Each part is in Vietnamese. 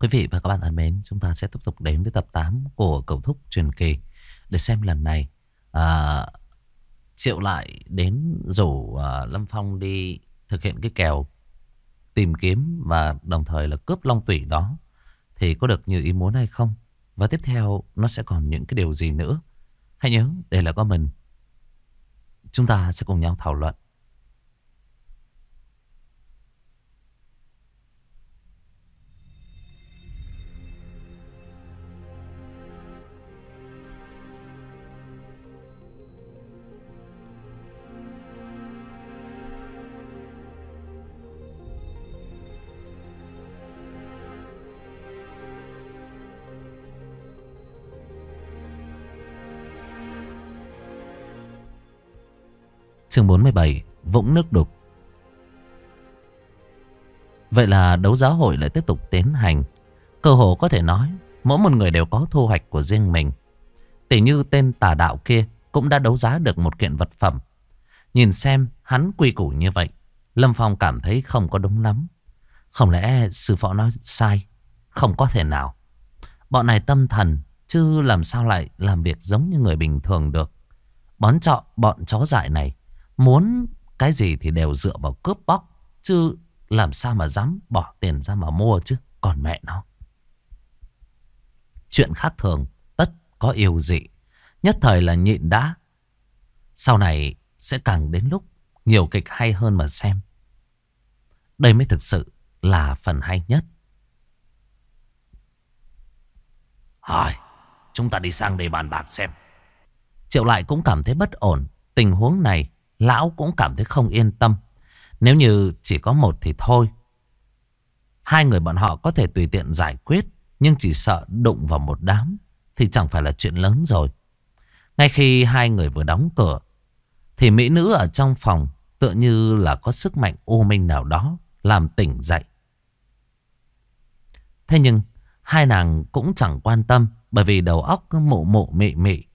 Quý vị và các bạn thân mến, chúng ta sẽ tiếp tục đến với tập 8 của Cậu Thúc Truyền Kỳ để xem lần này à, Triệu lại đến rủ Lâm Phong đi thực hiện cái kèo tìm kiếm và đồng thời là cướp long tủy đó thì có được như ý muốn hay không. Và tiếp theo nó sẽ còn những cái điều gì nữa. Hãy nhớ, đây là có mình. Chúng ta sẽ cùng nhau thảo luận. Chương 47, Vũng Nước Đục. Vậy là đấu giá hội lại tiếp tục tiến hành. Cơ hồ có thể nói mỗi một người đều có thu hoạch của riêng mình. Tỉ như tên tà đạo kia cũng đã đấu giá được một kiện vật phẩm. Nhìn xem hắn quy củ như vậy, Lâm Phong cảm thấy không có đúng lắm. Không lẽ sư phụ nói sai? Không có thể nào. Bọn này tâm thần chứ làm sao lại làm việc giống như người bình thường được. Bọn chó dại này muốn cái gì thì đều dựa vào cướp bóc, chứ làm sao mà dám bỏ tiền ra mà mua chứ. Còn mẹ nó, chuyện khác thường tất có yêu dị. Nhất thời là nhịn đã. Sau này sẽ càng đến lúc nhiều kịch hay hơn mà xem. Đây mới thực sự là phần hay nhất. Hỏi, chúng ta đi sang đây bàn bạc xem. Triệu lại cũng cảm thấy bất ổn. Tình huống này lão cũng cảm thấy không yên tâm. Nếu như chỉ có một thì thôi, hai người bọn họ có thể tùy tiện giải quyết. Nhưng chỉ sợ đụng vào một đám thì chẳng phải là chuyện lớn rồi. Ngay khi hai người vừa đóng cửa thì mỹ nữ ở trong phòng tựa như là có sức mạnh u minh nào đó làm tỉnh dậy. Thế nhưng hai nàng cũng chẳng quan tâm, bởi vì đầu óc cứ mụ mụ mị mị.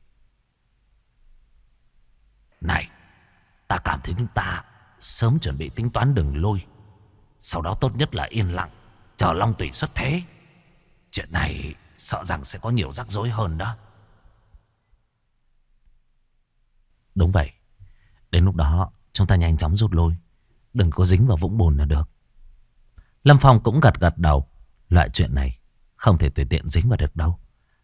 Này, ta cảm thấy chúng ta sớm chuẩn bị tính toán đường lui. Sau đó tốt nhất là yên lặng, chờ long tủy xuất thế. Chuyện này sợ rằng sẽ có nhiều rắc rối hơn đó. Đúng vậy. Đến lúc đó chúng ta nhanh chóng rút lui, đừng có dính vào vũng bùn là được. Lâm Phong cũng gật gật đầu. Loại chuyện này không thể tùy tiện dính vào được đâu.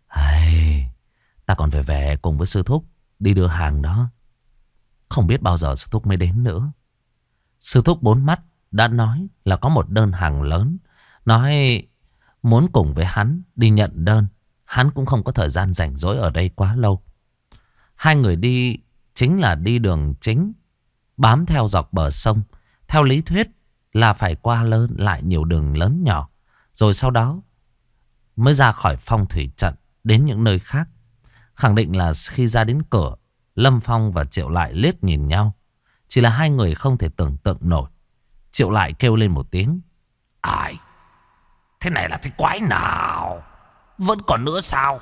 Ta còn phải về cùng với sư thúc đi đưa hàng đó. Không biết bao giờ sư thúc mới đến nữa. Sư thúc bốn mắt đã nói là có một đơn hàng lớn, nói muốn cùng với hắn đi nhận đơn. Hắn cũng không có thời gian rảnh rỗi ở đây quá lâu. Hai người đi chính là đi đường chính, bám theo dọc bờ sông. Theo lý thuyết là phải qua lại nhiều đường lớn nhỏ, rồi sau đó mới ra khỏi phong thủy trận đến những nơi khác. Khẳng định là khi ra đến cửa, Lâm Phong và Triệu lại liếc nhìn nhau. Chỉ là hai người không thể tưởng tượng nổi. Triệu lại kêu lên một tiếng. Ai? Thế này là cái quái nào? Vẫn còn nữa sao?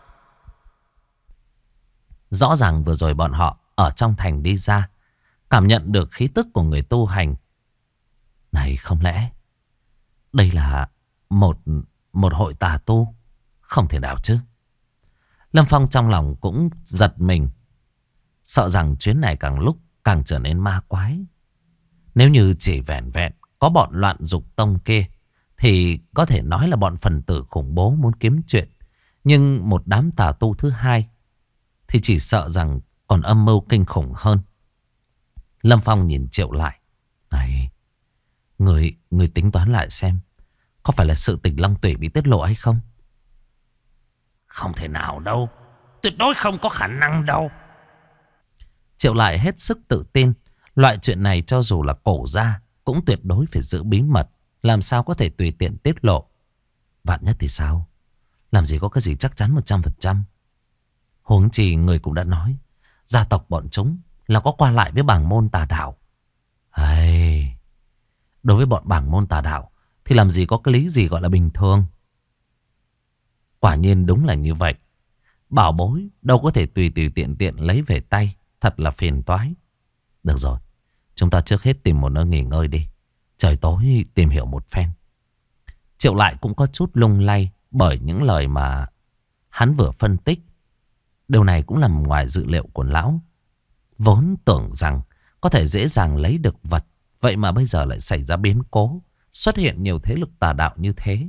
Rõ ràng vừa rồi bọn họ ở trong thành đi ra, cảm nhận được khí tức của người tu hành. Này, không lẽ đây là một hội tà tu? Không thể nào chứ. Lâm Phong trong lòng cũng giật mình, sợ rằng chuyến này càng lúc càng trở nên ma quái. Nếu như chỉ vẹn vẹn có bọn loạn dục tông kia thì có thể nói là bọn phần tử khủng bố muốn kiếm chuyện. Nhưng một đám tà tu thứ hai thì chỉ sợ rằng còn âm mưu kinh khủng hơn. Lâm Phong nhìn Triệu lại. Này, người tính toán lại xem, có phải là sự tình long tủy bị tiết lộ hay không? Không thể nào đâu. Tuyệt đối không có khả năng đâu. Triệu lại hết sức tự tin. Loại chuyện này cho dù là cổ gia cũng tuyệt đối phải giữ bí mật. Làm sao có thể tùy tiện tiết lộ. Vạn nhất thì sao? Làm gì có cái gì chắc chắn 100%. Huống chi người cũng đã nói, gia tộc bọn chúng là có qua lại với bảng môn tà đạo. Đối với bọn bảng môn tà đạo thì làm gì có cái lý gì gọi là bình thường. Quả nhiên đúng là như vậy. Bảo bối đâu có thể tùy tiện lấy về tay. Thật là phiền toái. Được rồi, chúng ta trước hết tìm một nơi nghỉ ngơi đi. Trời tối tìm hiểu một phen. Triệu Lại cũng có chút lung lay bởi những lời mà hắn vừa phân tích. Điều này cũng nằm ngoài dự liệu của lão. Vốn tưởng rằng có thể dễ dàng lấy được vật, vậy mà bây giờ lại xảy ra biến cố, xuất hiện nhiều thế lực tà đạo như thế.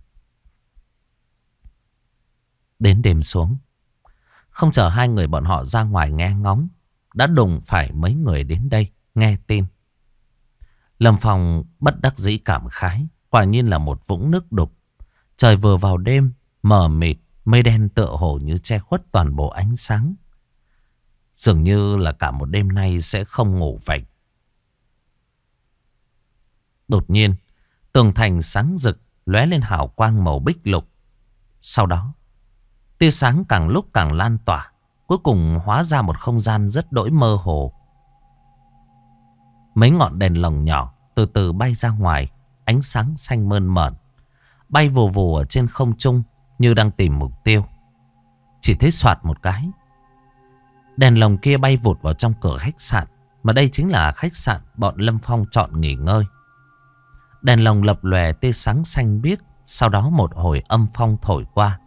Đến đêm xuống, không chờ hai người bọn họ ra ngoài nghe ngóng, đã đụng phải mấy người đến đây nghe tin. Lâm Phong bất đắc dĩ cảm khái, quả nhiên là một vũng nước đục. Trời vừa vào đêm, mờ mịt, mây đen tựa hồ như che khuất toàn bộ ánh sáng. Dường như là cả một đêm nay sẽ không ngủ vậy. Đột nhiên, tường thành sáng rực lóe lên hào quang màu bích lục. Sau đó, tia sáng càng lúc càng lan tỏa, cuối cùng hóa ra một không gian rất đỗi mơ hồ. Mấy ngọn đèn lồng nhỏ từ từ bay ra ngoài, ánh sáng xanh mơn mởn, bay vù vù ở trên không trung như đang tìm mục tiêu. Chỉ thấy xoạt một cái, đèn lồng kia bay vụt vào trong cửa khách sạn, mà đây chính là khách sạn bọn Lâm Phong chọn nghỉ ngơi. Đèn lồng lập lòe tia sáng xanh biếc, sau đó một hồi âm phong thổi qua.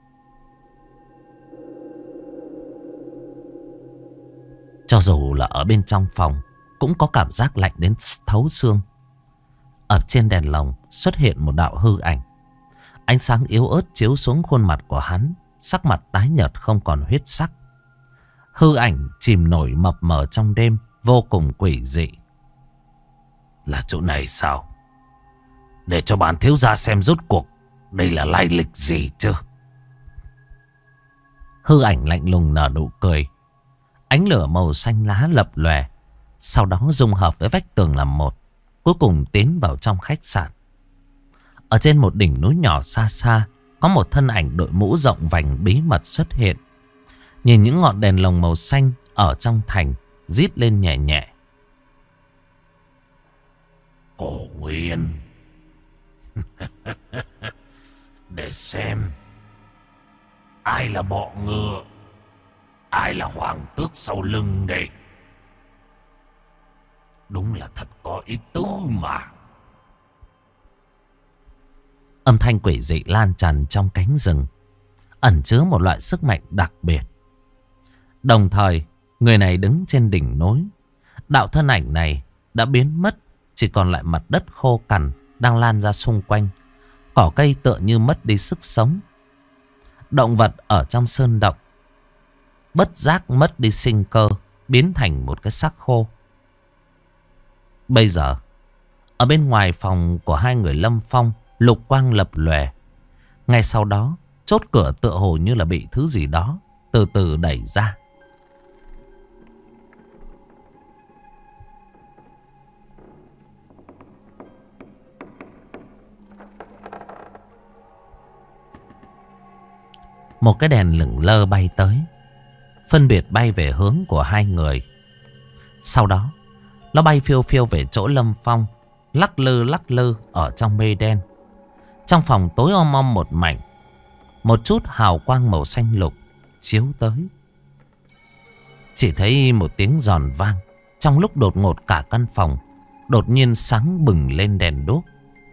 Cho dù là ở bên trong phòng cũng có cảm giác lạnh đến thấu xương. Ở trên đèn lồng xuất hiện một đạo hư ảnh. Ánh sáng yếu ớt chiếu xuống khuôn mặt của hắn, sắc mặt tái nhợt không còn huyết sắc. Hư ảnh chìm nổi mập mờ trong đêm, vô cùng quỷ dị. Là chỗ này sao? Để cho bản thiếu gia xem rốt cuộc đây là lai lịch gì chứ? Hư ảnh lạnh lùng nở nụ cười. Ánh lửa màu xanh lá lập lòe, sau đó dung hợp với vách tường làm một, cuối cùng tiến vào trong khách sạn. Ở trên một đỉnh núi nhỏ xa xa, có một thân ảnh đội mũ rộng vành bí mật xuất hiện. Nhìn những ngọn đèn lồng màu xanh ở trong thành, rít lên nhẹ nhẹ. Cổ Nguyên. Để xem ai là bọ ngựa, ai là hoàng tước sau lưng đây. Đúng là thật có ý tứ mà. Âm thanh quỷ dị lan tràn trong cánh rừng, ẩn chứa một loại sức mạnh đặc biệt. Đồng thời, người này đứng trên đỉnh núi. Đạo thân ảnh này đã biến mất, chỉ còn lại mặt đất khô cằn đang lan ra xung quanh. Cỏ cây tựa như mất đi sức sống. Động vật ở trong sơn động bất giác mất đi sinh cơ, biến thành một cái xác khô. Bây giờ, ở bên ngoài phòng của hai người Lâm Phong, lục quang lập lòe. Ngay sau đó, chốt cửa tựa hồ như là bị thứ gì đó từ từ đẩy ra. Một cái đèn lửng lơ bay tới, phân biệt bay về hướng của hai người. Sau đó, nó bay phiêu phiêu về chỗ Lâm Phong, lắc lư ở trong mây đen. Trong phòng tối om một mảnh, một chút hào quang màu xanh lục chiếu tới. Chỉ thấy một tiếng giòn vang. Trong lúc đột ngột cả căn phòng đột nhiên sáng bừng lên đèn đuốc.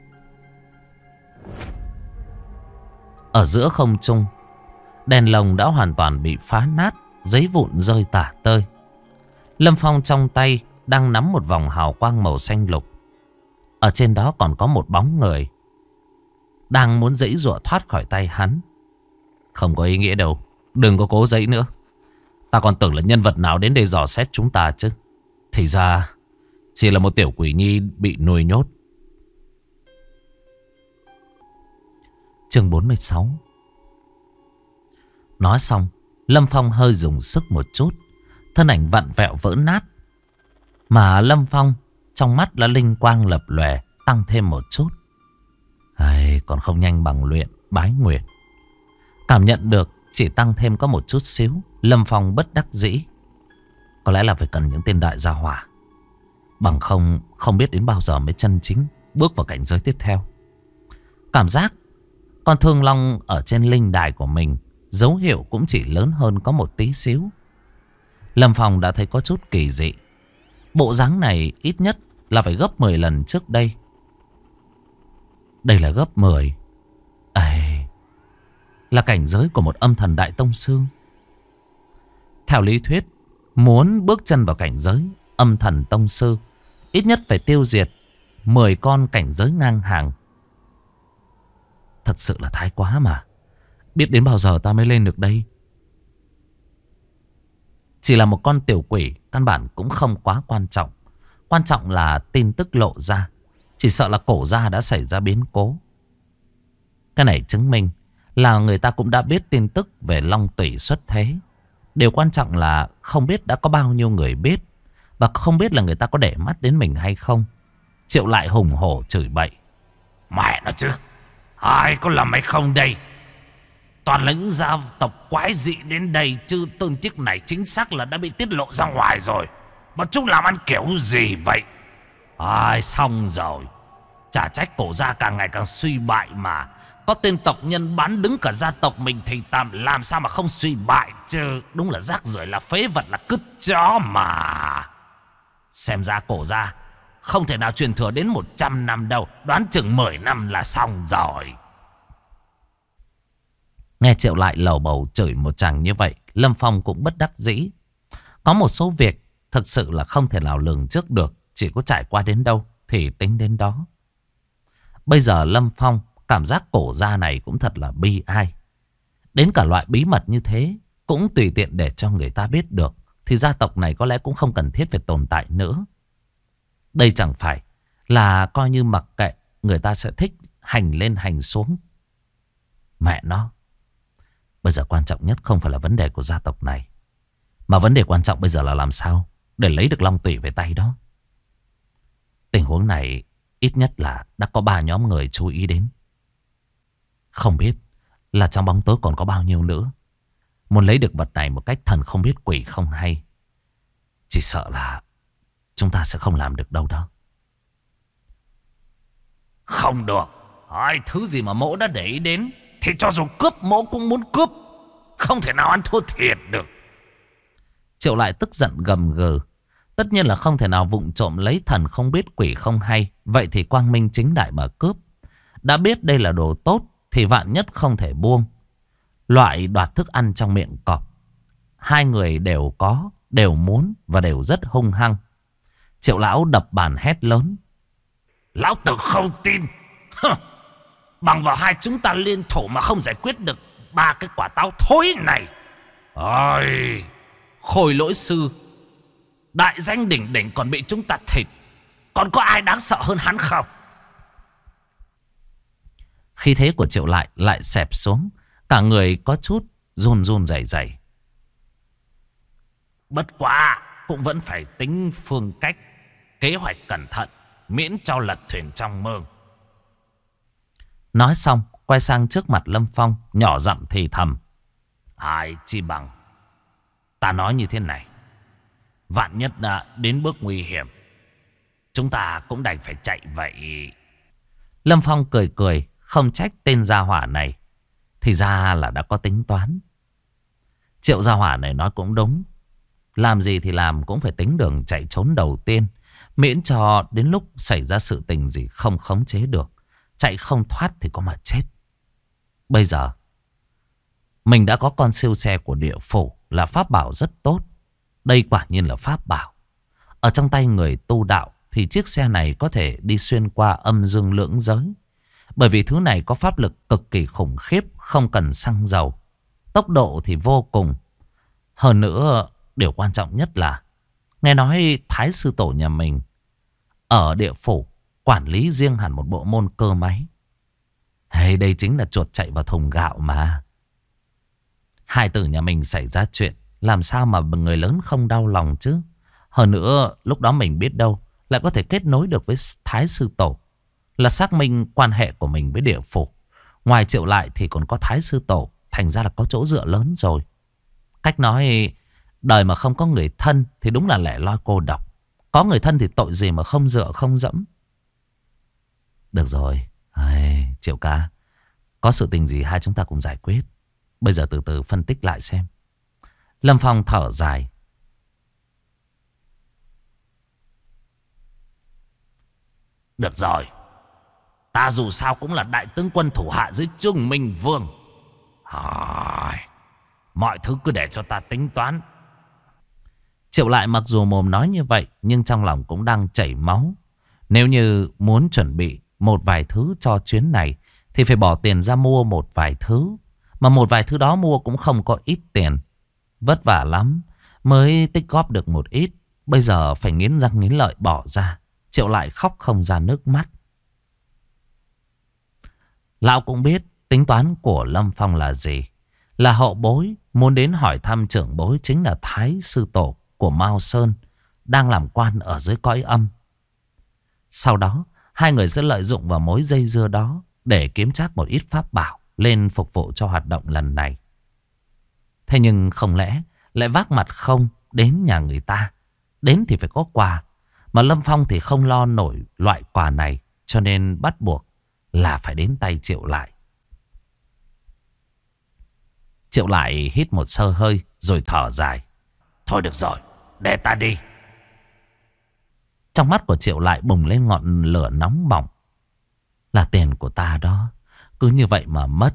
Ở giữa không trung, đèn lồng đã hoàn toàn bị phá nát, giấy vụn rơi tả tơi. Lâm Phong trong tay đang nắm một vòng hào quang màu xanh lục. Ở trên đó còn có một bóng người đang muốn giãy giụa thoát khỏi tay hắn. Không có ý nghĩa đâu, đừng có cố giãy nữa. Ta còn tưởng là nhân vật nào đến đây dò xét chúng ta chứ. Thì ra chỉ là một tiểu quỷ nhi bị nuôi nhốt. Chương 46. Nói xong, Lâm Phong hơi dùng sức một chút, thân ảnh vặn vẹo vỡ nát. Mà Lâm Phong trong mắt đã linh quang lập lòe, tăng thêm một chút. Còn không nhanh bằng luyện bái nguyệt. Cảm nhận được chỉ tăng thêm có một chút xíu, Lâm Phong bất đắc dĩ. Có lẽ là phải cần những tên đại gia hỏa, bằng không biết đến bao giờ mới chân chính bước vào cảnh giới tiếp theo. Cảm giác con thương long ở trên linh đài của mình dấu hiệu cũng chỉ lớn hơn có một tí xíu. Lâm Phong đã thấy có chút kỳ dị. Bộ dáng này ít nhất là phải gấp 10 lần trước đây. Đây là gấp 10. Ây, là cảnh giới của một âm thần đại tông sư. Theo lý thuyết, muốn bước chân vào cảnh giới âm thần tông sư, ít nhất phải tiêu diệt 10 con cảnh giới ngang hàng. Thật sự là thái quá mà. Biết đến bao giờ ta mới lên được đây. Chỉ là một con tiểu quỷ, căn bản cũng không quá quan trọng. Quan trọng là tin tức lộ ra. Chỉ sợ là cổ gia đã xảy ra biến cố. Cái này chứng minh là người ta cũng đã biết tin tức về Long Tủy xuất thế. Điều quan trọng là không biết đã có bao nhiêu người biết. Và không biết là người ta có để mắt đến mình hay không. Triệu lại hùng hổ chửi bậy. Mẹ nó chứ, ai có làm hay không đây? Toàn là những gia tộc quái dị đến đây, chứ tin tức này chính xác là đã bị tiết lộ ra ngoài rồi. Mà chúng làm ăn kiểu gì vậy? Ai, xong rồi. Chả trách cổ gia càng ngày càng suy bại mà. Có tên tộc nhân bán đứng cả gia tộc mình thì làm sao mà không suy bại chứ. Đúng là rác rưởi, là phế vật, là cứt chó mà. Xem ra cổ gia không thể nào truyền thừa đến 100 năm đâu. Đoán chừng 10 năm là xong rồi. Nghe Triệu lại lầu bầu chửi một chàng như vậy, Lâm Phong cũng bất đắc dĩ. Có một số việc thực sự là không thể nào lường trước được. Chỉ có trải qua đến đâu thì tính đến đó. Bây giờ Lâm Phong cảm giác cổ gia này cũng thật là bi ai. Đến cả loại bí mật như thế cũng tùy tiện để cho người ta biết được, thì gia tộc này có lẽ cũng không cần thiết phải tồn tại nữa. Đây chẳng phải là coi như mặc kệ, người ta sẽ thích hành lên hành xuống. Mẹ nó, bây giờ quan trọng nhất không phải là vấn đề của gia tộc này, mà vấn đề quan trọng bây giờ là làm sao để lấy được Long Tủy về tay đó. Tình huống này ít nhất là đã có 3 nhóm người chú ý đến. Không biết là trong bóng tối còn có bao nhiêu nữa. Muốn lấy được vật này một cách thần không biết quỷ không hay, chỉ sợ là chúng ta sẽ không làm được đâu đó. Không được. Ai, thứ gì mà mỗ đã để ý đến thì cho dù cướp mỗ cũng muốn cướp. Không thể nào ăn thua thiệt được. Triệu lại tức giận gầm gừ. Tất nhiên là không thể nào vụng trộm lấy thần không biết quỷ không hay. Vậy thì quang minh chính đại mà cướp. Đã biết đây là đồ tốt thì vạn nhất không thể buông. Loại đoạt thức ăn trong miệng cọp, hai người đều có, đều muốn và đều rất hung hăng. Triệu lão đập bàn hét lớn. Lão tử không tin. Bằng vào hai chúng ta liên thủ mà không giải quyết được 3 cái quả táo thối này. Ôi, Khôi Lỗi Sư, đại danh đỉnh đỉnh còn bị chúng ta thịt. Còn có ai đáng sợ hơn hắn không? Khí thế của Triệu lại xẹp xuống. Cả người có chút run run rẩy rẩy. Bất quá cũng vẫn phải tính phương cách, kế hoạch cẩn thận, miễn cho lật thuyền trong mương. Nói xong quay sang trước mặt Lâm Phong, nhỏ giọng thì thầm. Ai chi bằng ta nói như thế này, vạn nhất đã đến bước nguy hiểm, chúng ta cũng đành phải chạy vậy. Lâm Phong cười cười, không trách tên gia hỏa này, thì ra là đã có tính toán. Triệu gia hỏa này nói cũng đúng. Làm gì thì làm cũng phải tính đường chạy trốn đầu tiên, miễn cho đến lúc xảy ra sự tình gì không khống chế được, chạy không thoát thì có mà chết. Bây giờ mình đã có con siêu xe của địa phủ, là pháp bảo rất tốt. Đây quả nhiên là pháp bảo. Ở trong tay người tu đạo thì chiếc xe này có thể đi xuyên qua âm dương lưỡng giới. Bởi vì thứ này có pháp lực cực kỳ khủng khiếp, không cần xăng dầu. Tốc độ thì vô cùng. Hơn nữa, điều quan trọng nhất là nghe nói Thái sư tổ nhà mình ở địa phủ quản lý riêng hẳn một bộ môn cơ máy. Hay đây chính là chuột chạy vào thùng gạo mà. Hai tử nhà mình xảy ra chuyện, làm sao mà người lớn không đau lòng chứ. Hơn nữa lúc đó mình biết đâu lại có thể kết nối được với Thái sư tổ, là xác minh quan hệ của mình với địa phủ. Ngoài Triệu lại thì còn có Thái sư tổ, thành ra là có chỗ dựa lớn rồi. Cách nói, đời mà không có người thân thì đúng là lẻ loi cô độc. Có người thân thì tội gì mà không dựa không dẫm. Được rồi, Triệu ca, có sự tình gì hai chúng ta cùng giải quyết. Bây giờ từ từ phân tích lại xem. Lâm Phong thở dài. Được rồi, Ta dù sao cũng là đại tướng quân thủ hạ dưới Trung Minh Vương. Mọi thứ cứ để cho ta tính toán. Triệu Lại mặc dù mồm nói như vậy, nhưng trong lòng cũng đang chảy máu. Nếu như muốn chuẩn bị một vài thứ cho chuyến này, thì phải bỏ tiền ra mua một vài thứ. Mà một vài thứ đó mua cũng không có ít tiền. Vất vả lắm mới tích góp được một ít. Bây giờ phải nghiến răng nghiến lợi bỏ ra. Triệu Lại khóc không ra nước mắt. Lão cũng biết tính toán của Lâm Phong là gì. Là hậu bối muốn đến hỏi thăm trưởng bối chính là Thái Sư Tổ của Mao Sơn, đang làm quan ở dưới cõi âm. Sau đó hai người sẽ lợi dụng vào mối dây dưa đó để kiếm trác một ít pháp bảo lên phục vụ cho hoạt động lần này. Thế nhưng không lẽ lại vác mặt không đến nhà người ta. Đến thì phải có quà. Mà Lâm Phong thì không lo nổi loại quà này, cho nên bắt buộc là phải đến tay Triệu Lại. Triệu Lại hít một sơ hơi rồi thở dài. Thôi được rồi, để ta đi. Trong mắt của Triệu Lại bùng lên ngọn lửa nóng bỏng. Là tiền của ta đó, cứ như vậy mà mất.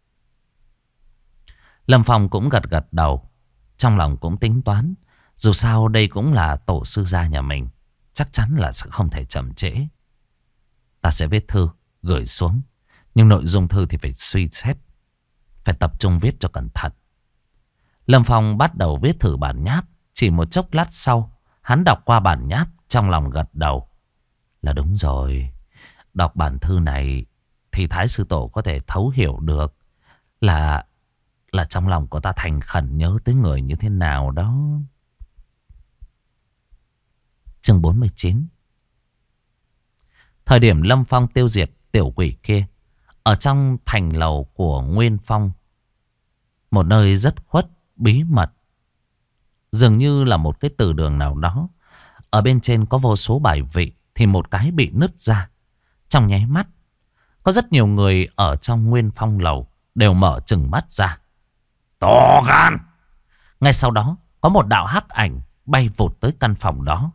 Lâm Phong cũng gật gật đầu. Trong lòng cũng tính toán, dù sao đây cũng là tổ sư gia nhà mình, chắc chắn là sẽ không thể chậm trễ. Ta sẽ viết thư gửi xuống, nhưng nội dung thư thì phải suy xét, phải tập trung viết cho cẩn thận. Lâm Phong bắt đầu viết thử bản nháp. Chỉ một chốc lát sau, hắn đọc qua bản nháp, trong lòng gật đầu. Là đúng rồi. Đọc bản thư này thì Thái Sư Tổ có thể thấu hiểu được là trong lòng của ta thành khẩn nhớ tới người như thế nào đó. Chương 49. Thời điểm Lâm Phong tiêu diệt tiểu quỷ kia, ở trong thành lầu của Nguyên Phong, một nơi rất khuất, bí mật, dường như là một cái từ đường nào đó. Ở bên trên có vô số bài vị, thì một cái bị nứt ra. Trong nháy mắt, có rất nhiều người ở trong Nguyên Phong lầu đều mở trừng mắt ra. To gan! Ngay sau đó, có một đạo hắc ảnh bay vụt tới căn phòng đó.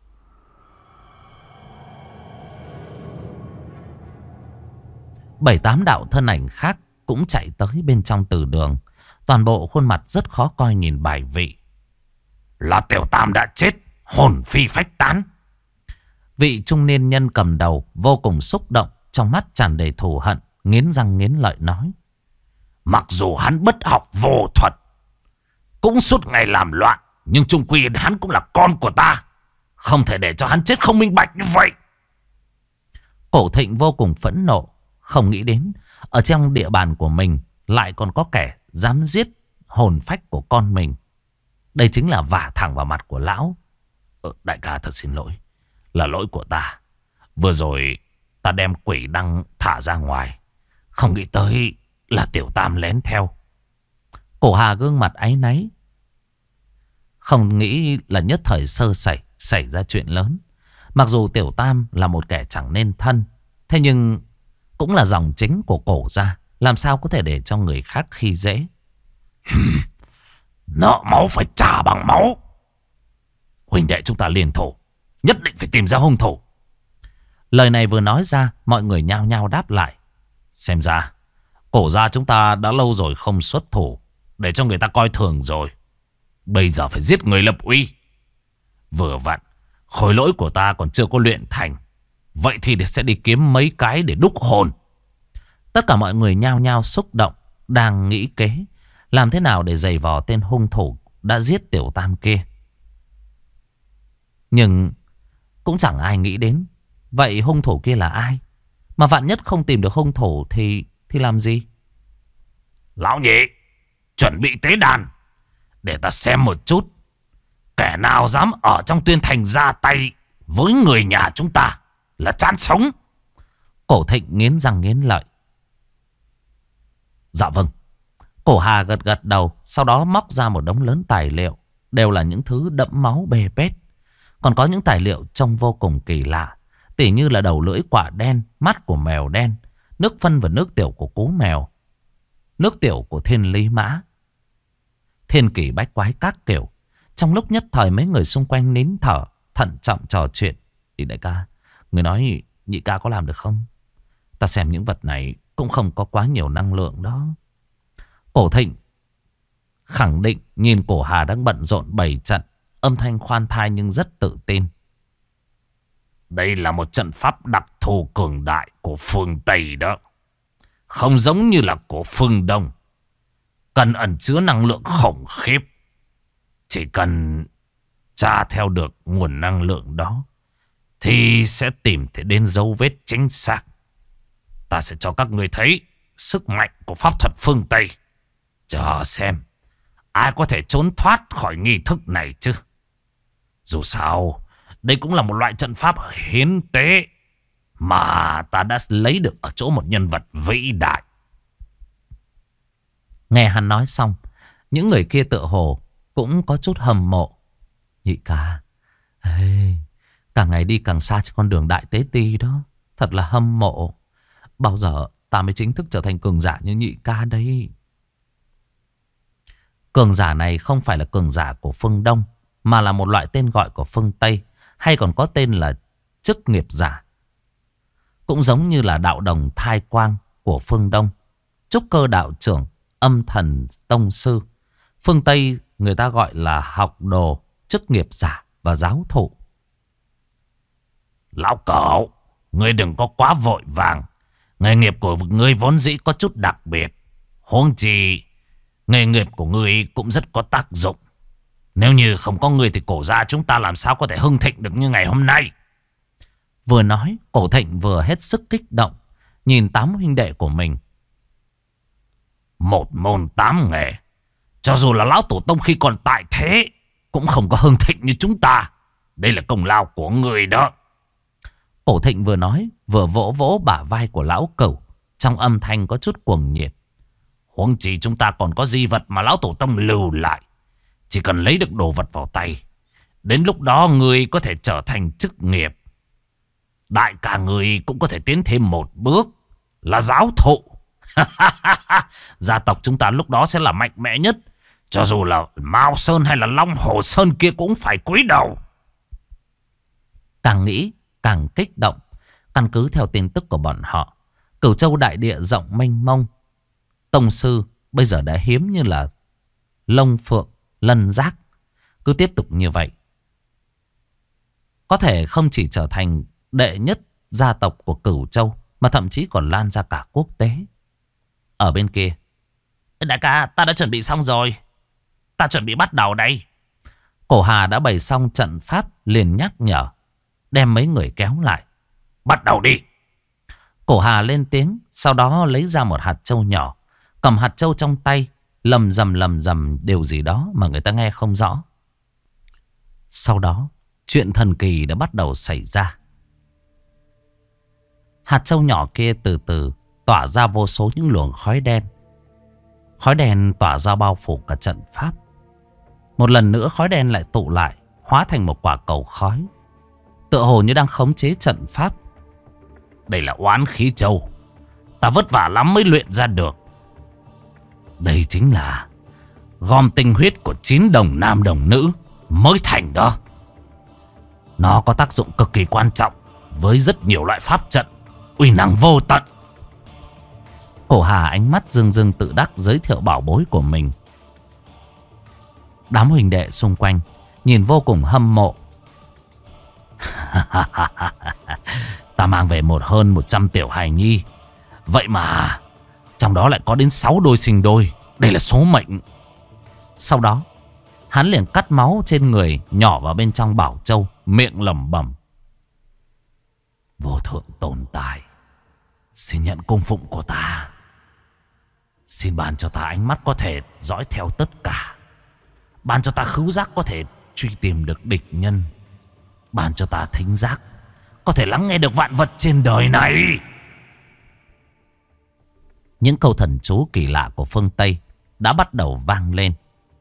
Bảy tám đạo thân ảnh khác cũng chạy tới bên trong từ đường. Toàn bộ khuôn mặt rất khó coi nhìn bài vị. Là Tiểu Tam đã chết, hồn phi phách tán. Vị trung niên nhân cầm đầu vô cùng xúc động, trong mắt tràn đầy thù hận, nghiến răng nghiến lợi nói. Mặc dù hắn bất học vô thuật, cũng suốt ngày làm loạn, nhưng chung quy hắn cũng là con của ta. Không thể để cho hắn chết không minh bạch như vậy. Cổ Thịnh vô cùng phẫn nộ, không nghĩ đến ở trong địa bàn của mình lại còn có kẻ dám giết hồn phách của con mình. Đây chính là vả thẳng vào mặt của lão. Đại ca thật xin lỗi, là lỗi của ta. Vừa rồi ta đem quỷ đăng thả ra ngoài, không nghĩ tới là Tiểu Tam lén theo. Cổ Hà gương mặt áy náy, không nghĩ là nhất thời sơ xảy ra chuyện lớn. Mặc dù Tiểu Tam là một kẻ chẳng nên thân, thế nhưng cũng là dòng chính của cổ gia, làm sao có thể để cho người khác khi dễ. Nợ máu phải trả bằng máu. Huynh đệ chúng ta liên thủ, nhất định phải tìm ra hung thủ. Lời này vừa nói ra, mọi người nhao nhao đáp lại. Xem ra cổ gia chúng ta đã lâu rồi không xuất thủ, để cho người ta coi thường rồi. Bây giờ phải giết người lập uy. Vừa vặn khối lỗi của ta còn chưa có luyện thành, vậy thì sẽ đi kiếm mấy cái để đúc hồn. Tất cả mọi người nhao nhao xúc động, đang nghĩ kế làm thế nào để giày vò tên hung thủ đã giết Tiểu Tam kia. Nhưng cũng chẳng ai nghĩ đến, vậy hung thủ kia là ai? Mà vạn nhất không tìm được hung thủ thì làm gì? Lão nhị, chuẩn bị tế đàn, để ta xem một chút kẻ nào dám ở trong Tuyên Thành ra tay với người nhà chúng ta là chán sống. Cổ Thịnh nghiến răng nghiến lợi. Dạ vâng. Cổ Hà gật gật đầu, sau đó móc ra một đống lớn tài liệu, đều là những thứ đẫm máu bê bết. Còn có những tài liệu trông vô cùng kỳ lạ, tỉ như là đầu lưỡi quả đen, mắt của mèo đen, nước phân và nước tiểu của cú mèo, nước tiểu của thiên lý mã, thiên kỳ bách quái các kiểu. Trong lúc nhất thời mấy người xung quanh nín thở, thận trọng trò chuyện. Thì đại ca, người nói nhị ca có làm được không? Ta xem những vật này cũng không có quá nhiều năng lượng đó. Cổ Thịnh khẳng định nhìn Cổ Hà đang bận rộn bày trận. Âm thanh khoan thai nhưng rất tự tin. Đây là một trận pháp đặc thù cường đại của phương Tây đó. Không giống như là của phương Đông. Cần ẩn chứa năng lượng khủng khiếp. Chỉ cần tra theo được nguồn năng lượng đó thì sẽ tìm thấy đến dấu vết chính xác. Ta sẽ cho các người thấy sức mạnh của pháp thuật phương Tây. Chờ xem ai có thể trốn thoát khỏi nghi thức này chứ. Dù sao đây cũng là một loại trận pháp hiến tế mà ta đã lấy được ở chỗ một nhân vật vĩ đại. Nghe hắn nói xong, những người kia tựa hồ cũng có chút hâm mộ. Nhị ca, càng ngày đi càng xa trên con đường đại tế ti đó. Thật là hâm mộ. Bao giờ ta mới chính thức trở thành cường giả như nhị ca đấy? Cường giả này không phải là cường giả của phương Đông, mà là một loại tên gọi của phương Tây, hay còn có tên là chức nghiệp giả. Cũng giống như là đạo đồng thai quang của phương Đông, trúc cơ đạo trưởng, âm thần tông sư. Phương Tây người ta gọi là học đồ, chức nghiệp giả và giáo thụ. Lão cậu, ngươi đừng có quá vội vàng. Nghề nghiệp của ngươi vốn dĩ có chút đặc biệt. Huống chi nghề nghiệp của ngươi cũng rất có tác dụng. Nếu như không có ngươi thì Cổ gia chúng ta làm sao có thể hưng thịnh được như ngày hôm nay. Vừa nói, Cổ Thịnh vừa hết sức kích động, nhìn 8 huynh đệ của mình. Một môn 8 nghề, cho dù là lão tổ tông khi còn tại thế cũng không có hưng thịnh như chúng ta. Đây là công lao của người đó. Cổ Thịnh vừa nói vừa vỗ vỗ bả vai của lão Cửu, trong âm thanh có chút cuồng nhiệt. Huống chi chúng ta còn có di vật mà lão tổ tông lưu lại. Chỉ cần lấy được đồ vật vào tay, đến lúc đó người có thể trở thành chức nghiệp. Đại ca người cũng có thể tiến thêm một bước, là giáo thụ. Gia tộc chúng ta lúc đó sẽ là mạnh mẽ nhất. Cho dù là Mao Sơn hay là Long Hồ Sơn kia cũng phải cúi đầu. Càng nghĩ càng kích động. Căn cứ theo tin tức của bọn họ, Cửu Châu đại địa rộng mênh mông. Tông sư bây giờ đã hiếm như là lông phượng lân giác. Cứ tiếp tục như vậy, có thể không chỉ trở thành đệ nhất gia tộc của Cửu Châu, mà thậm chí còn lan ra cả quốc tế. Ở bên kia, đại ca, ta đã chuẩn bị xong rồi. Ta chuẩn bị bắt đầu đây. Cổ Hà đã bày xong trận pháp, liền nhắc nhở, đem mấy người kéo lại. Bắt đầu đi. Cổ Hà lên tiếng, sau đó lấy ra một hạt châu nhỏ, cầm hạt châu trong tay, lầm rầm điều gì đó mà người ta nghe không rõ. Sau đó, chuyện thần kỳ đã bắt đầu xảy ra. Hạt châu nhỏ kia từ từ tỏa ra vô số những luồng khói đen. Khói đen tỏa ra bao phủ cả trận pháp. Một lần nữa khói đen lại tụ lại, hóa thành một quả cầu khói, tựa hồ như đang khống chế trận pháp. Đây là oán khí châu, ta vất vả lắm mới luyện ra được. Đây chính là gom tinh huyết của 9 đồng nam đồng nữ mới thành đó. Nó có tác dụng cực kỳ quan trọng với rất nhiều loại pháp trận, uy năng vô tận. Cổ Hà ánh mắt rưng rưng tự đắc giới thiệu bảo bối của mình. Đám huynh đệ xung quanh nhìn vô cùng hâm mộ. Ta mang về hơn 100 tiểu hài nhi, vậy mà trong đó lại có đến 6 đôi sinh đôi. Đây là số mệnh. Sau đó hắn liền cắt máu trên người, nhỏ vào bên trong bảo châu, miệng lẩm bẩm: Vô thượng tồn tại, xin nhận cung phụng của ta. Xin ban cho ta ánh mắt có thể dõi theo tất cả. Ban cho ta khứu giác có thể truy tìm được địch nhân. Ban cho ta thính giác có thể lắng nghe được vạn vật trên đời này. Những câu thần chú kỳ lạ của phương Tây đã bắt đầu vang lên.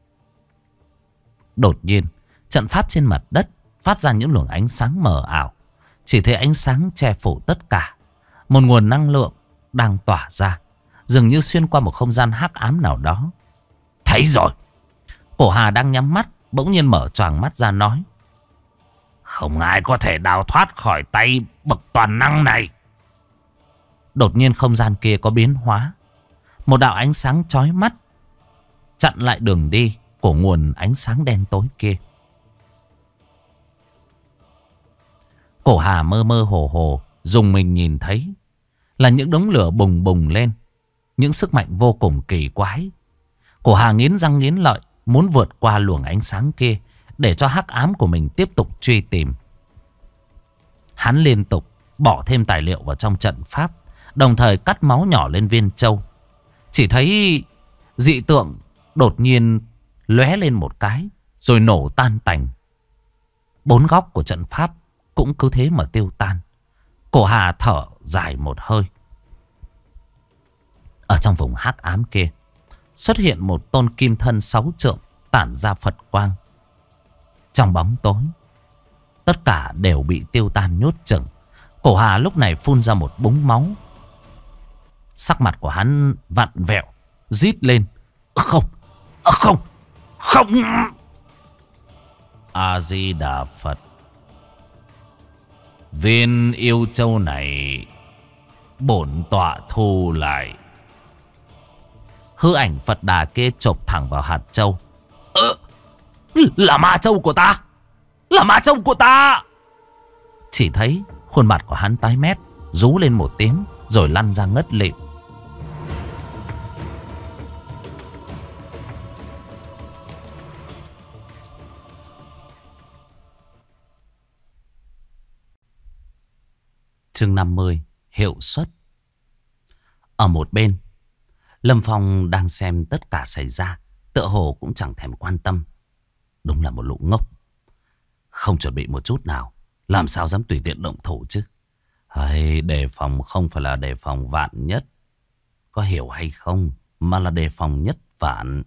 Đột nhiên, trận pháp trên mặt đất phát ra những luồng ánh sáng mờ ảo. Chỉ thấy ánh sáng che phủ tất cả. Một nguồn năng lượng đang tỏa ra, dường như xuyên qua một không gian hắc ám nào đó. Thấy rồi. Cổ Hà đang nhắm mắt, bỗng nhiên mở choàng mắt ra nói: Không ai có thể đào thoát khỏi tay bậc toàn năng này. Đột nhiên không gian kia có biến hóa. Một đạo ánh sáng chói mắt chặn lại đường đi của nguồn ánh sáng đen tối kia. Cổ Hà mơ mơ hồ hồ dùng mình nhìn thấy là những đống lửa bùng bùng lên, những sức mạnh vô cùng kỳ quái. Cổ Hà nghiến răng nghiến lợi, muốn vượt qua luồng ánh sáng kia để cho hắc ám của mình tiếp tục truy tìm. Hắn liên tục bỏ thêm tài liệu vào trong trận pháp, đồng thời cắt máu nhỏ lên viên châu. Chỉ thấy dị tượng đột nhiên lóe lên một cái, rồi nổ tan tành. 4 góc của trận pháp cũng cứ thế mà tiêu tan. Cổ Hà thở dài một hơi. Ở trong vùng hắc ám kia xuất hiện một tôn kim thân 6 trượng tản ra Phật quang. Trong bóng tối tất cả đều bị tiêu tan nhốt chừng. Cổ Hà lúc này phun ra một búng máu. Sắc mặt của hắn vặn vẹo, rít lên: Không, không, không. A-di-đà Phật. Viên yêu châu này bổn tọa thu lại. Hư ảnh Phật Đà kia chộp thẳng vào hạt châu. Là ma châu của ta, là ma châu của ta. Chỉ thấy khuôn mặt của hắn tái mét, rú lên một tiếng rồi lăn ra ngất lịm. Chương 50. Hiệu suất. Ở một bên, Lâm Phong đang xem tất cả xảy ra, tựa hồ cũng chẳng thèm quan tâm. Đúng là một lũ ngốc, không chuẩn bị một chút nào, làm sao dám tùy tiện động thủ chứ. Hay, đề phòng không phải là đề phòng vạn nhất, có hiểu hay không, mà là đề phòng nhất vạn.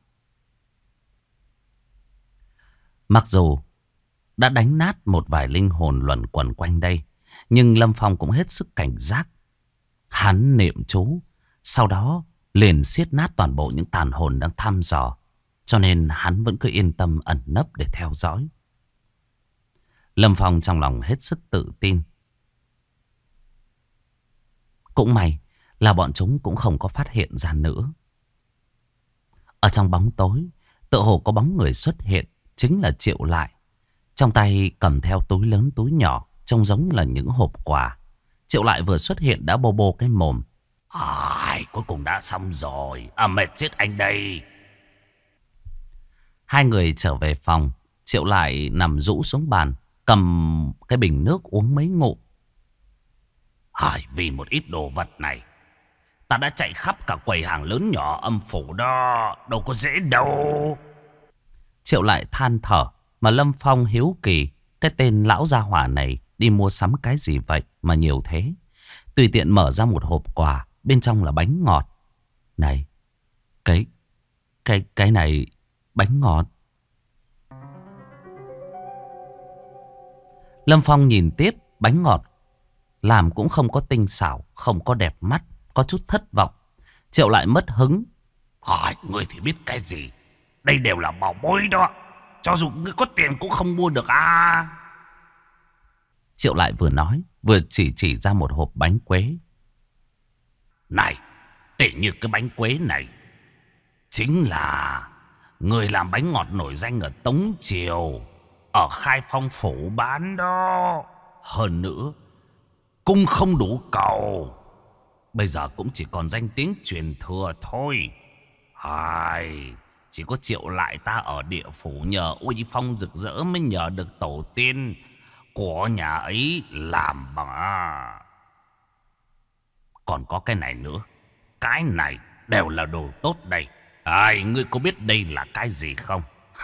Mặc dù đã đánh nát một vài linh hồn luẩn quẩn quanh đây, nhưng Lâm Phong cũng hết sức cảnh giác. Hắn niệm chú, sau đó liền siết nát toàn bộ những tàn hồn đang thăm dò. Cho nên hắn vẫn cứ yên tâm ẩn nấp để theo dõi. Lâm Phong trong lòng hết sức tự tin. Cũng may là bọn chúng cũng không có phát hiện ra nữa. Ở trong bóng tối, tựa hồ có bóng người xuất hiện, chính là Triệu Lại. Trong tay cầm theo túi lớn túi nhỏ, trông giống là những hộp quà. Triệu Lại vừa xuất hiện đã bô bô cái mồm. Cuối cùng đã xong rồi. Mệt chết anh đây. Hai người trở về phòng. Triệu Lại nằm rũ xuống bàn, cầm cái bình nước uống mấy ngụm. Vì một ít đồ vật này, ta đã chạy khắp cả quầy hàng lớn nhỏ âm phủ đó, đâu có dễ đâu. Triệu Lại than thở. Mà Lâm Phong hiếu kỳ, cái tên lão gia hỏa này đi mua sắm cái gì vậy mà nhiều thế. Tùy tiện mở ra một hộp quà, bên trong là bánh ngọt. Này, cái này bánh ngọt. Lâm Phong nhìn tiếp, bánh ngọt làm cũng không có tinh xảo, không có đẹp mắt, có chút thất vọng. Triệu Lại mất hứng. Ngươi thì biết cái gì, đây đều là bảo bối đó, cho dù ngươi có tiền cũng không mua được à. Triệu Lại vừa nói vừa chỉ ra một hộp bánh quế. Này, tỉ như cái bánh quế này chính là người làm bánh ngọt nổi danh ở Tống Triều, ở Khai Phong phủ bán đó. Hơn nữa, cung không đủ cầu, bây giờ cũng chỉ còn danh tiếng truyền thừa thôi. Chỉ có Triệu Lại ta ở địa phủ nhờ uy phong rực rỡ mới nhờ được tổ tiên của nhà ấy làm bằng. Còn có cái này nữa, cái này đều là đồ tốt đây. Ngươi có biết đây là cái gì không?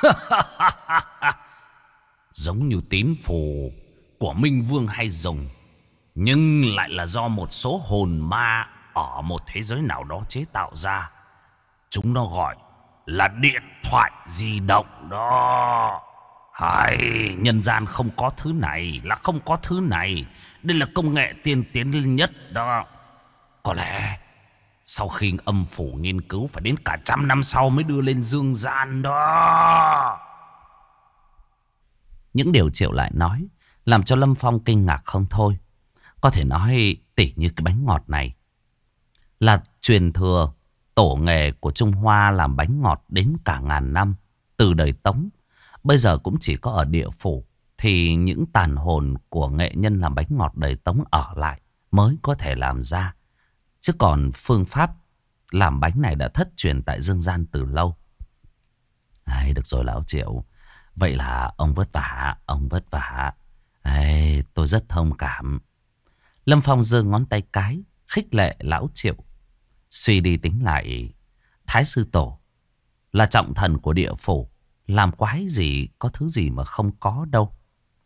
Giống như tín phù của Minh Vương hay dùng, nhưng lại là do một số hồn ma ở một thế giới nào đó chế tạo ra. Chúng nó gọi là điện thoại di động đó. Nhân gian không có thứ này là không có thứ này. Đây là công nghệ tiên tiến nhất đó. Có lẽ sau khi âm phủ nghiên cứu phải đến cả 100 năm sau mới đưa lên dương gian đó. Những điều Triệu Lại nói làm cho Lâm Phong kinh ngạc không thôi. Có thể nói tỉ như cái bánh ngọt này là truyền thừa tổ nghề của Trung Hoa làm bánh ngọt đến cả ngàn năm. Từ đời Tống, bây giờ cũng chỉ có ở địa phủ thì những tàn hồn của nghệ nhân làm bánh ngọt đời Tống ở lại mới có thể làm ra. Chứ còn phương pháp làm bánh này đã thất truyền tại dương gian từ lâu. Được rồi lão Triệu. Vậy là ông vất vả, ông vất vả. Tôi rất thông cảm. Lâm Phong giơ ngón tay cái, khích lệ lão Triệu. Suy đi tính lại, Thái Sư Tổ là trọng thần của địa phủ. Làm quái gì, có thứ gì mà không có đâu.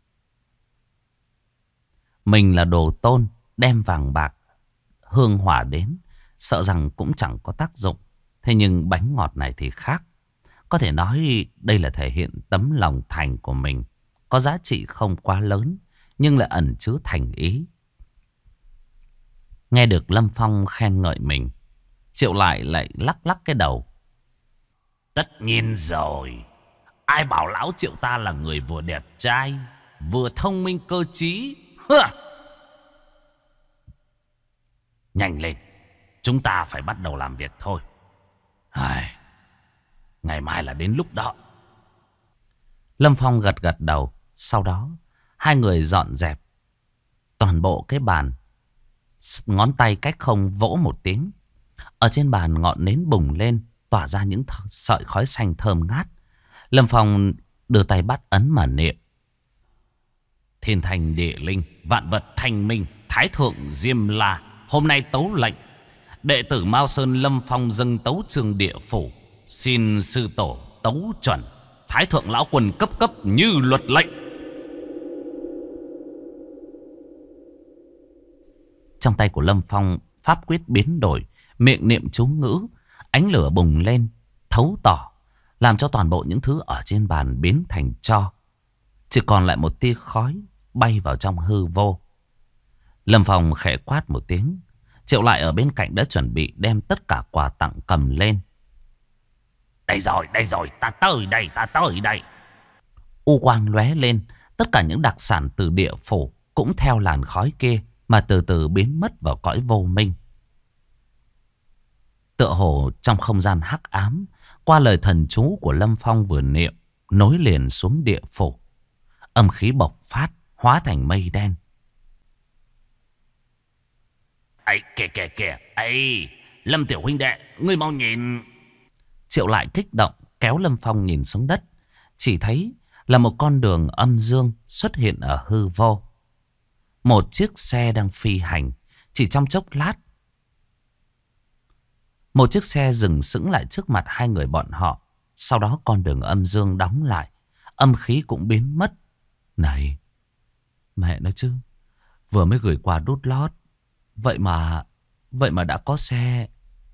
Mình là đồ tôn, đem vàng bạc, hương hỏa đến, sợ rằng cũng chẳng có tác dụng. Thế nhưng bánh ngọt này thì khác. Có thể nói đây là thể hiện tấm lòng thành của mình. Có giá trị không quá lớn, nhưng lại ẩn chứa thành ý. Nghe được Lâm Phong khen ngợi mình, Triệu lại lắc lắc cái đầu. Tất nhiên rồi. Ai bảo lão Triệu ta là người vừa đẹp trai, vừa thông minh cơ trí. Nhanh lên, chúng ta phải bắt đầu làm việc thôi. Ngày mai là đến lúc đó. Lâm Phong gật gật đầu. Sau đó hai người dọn dẹp toàn bộ cái bàn. Ngón tay cách không vỗ một tiếng. Ở trên bàn ngọn nến bùng lên, tỏa ra những sợi khói xanh thơm ngát. Lâm Phong đưa tay bắt ấn mà niệm. Thiên thành địa linh, vạn vật thanh minh, Thái thượng Diêm La hôm nay tấu lệnh. Đệ tử Mao Sơn Lâm Phong dâng tấu chương địa phủ. Xin sư tổ tấu chuẩn. Thái thượng lão quân cấp như luật lệnh. Trong tay của Lâm Phong, pháp quyết biến đổi, miệng niệm chú ngữ, ánh lửa bùng lên, thấu tỏ, làm cho toàn bộ những thứ ở trên bàn biến thành tro. Chỉ còn lại một tia khói bay vào trong hư vô. Lâm Phong khẽ quát một tiếng. Triệu lại ở bên cạnh đã chuẩn bị đem tất cả quà tặng cầm lên. Đây rồi, ta tới đây. U quang lóe lên, tất cả những đặc sản từ địa phủ cũng theo làn khói kia mà từ từ biến mất vào cõi vô minh. Tựa hồ trong không gian hắc ám, qua lời thần chú của Lâm Phong vừa niệm, nối liền xuống địa phủ. Âm khí bộc phát, hóa thành mây đen. Kìa, Lâm tiểu huynh đệ, ngươi mau nhìn. Triệu lại kích động, kéo Lâm Phong nhìn xuống đất. Chỉ thấy là một con đường âm dương xuất hiện ở hư vô. Một chiếc xe đang phi hành. Chỉ trong chốc lát, một chiếc xe dừng sững lại trước mặt hai người bọn họ. Sau đó con đường âm dương đóng lại, âm khí cũng biến mất. Này, mẹ nói chứ, vừa mới gửi quà đút lót, vậy mà đã có xe.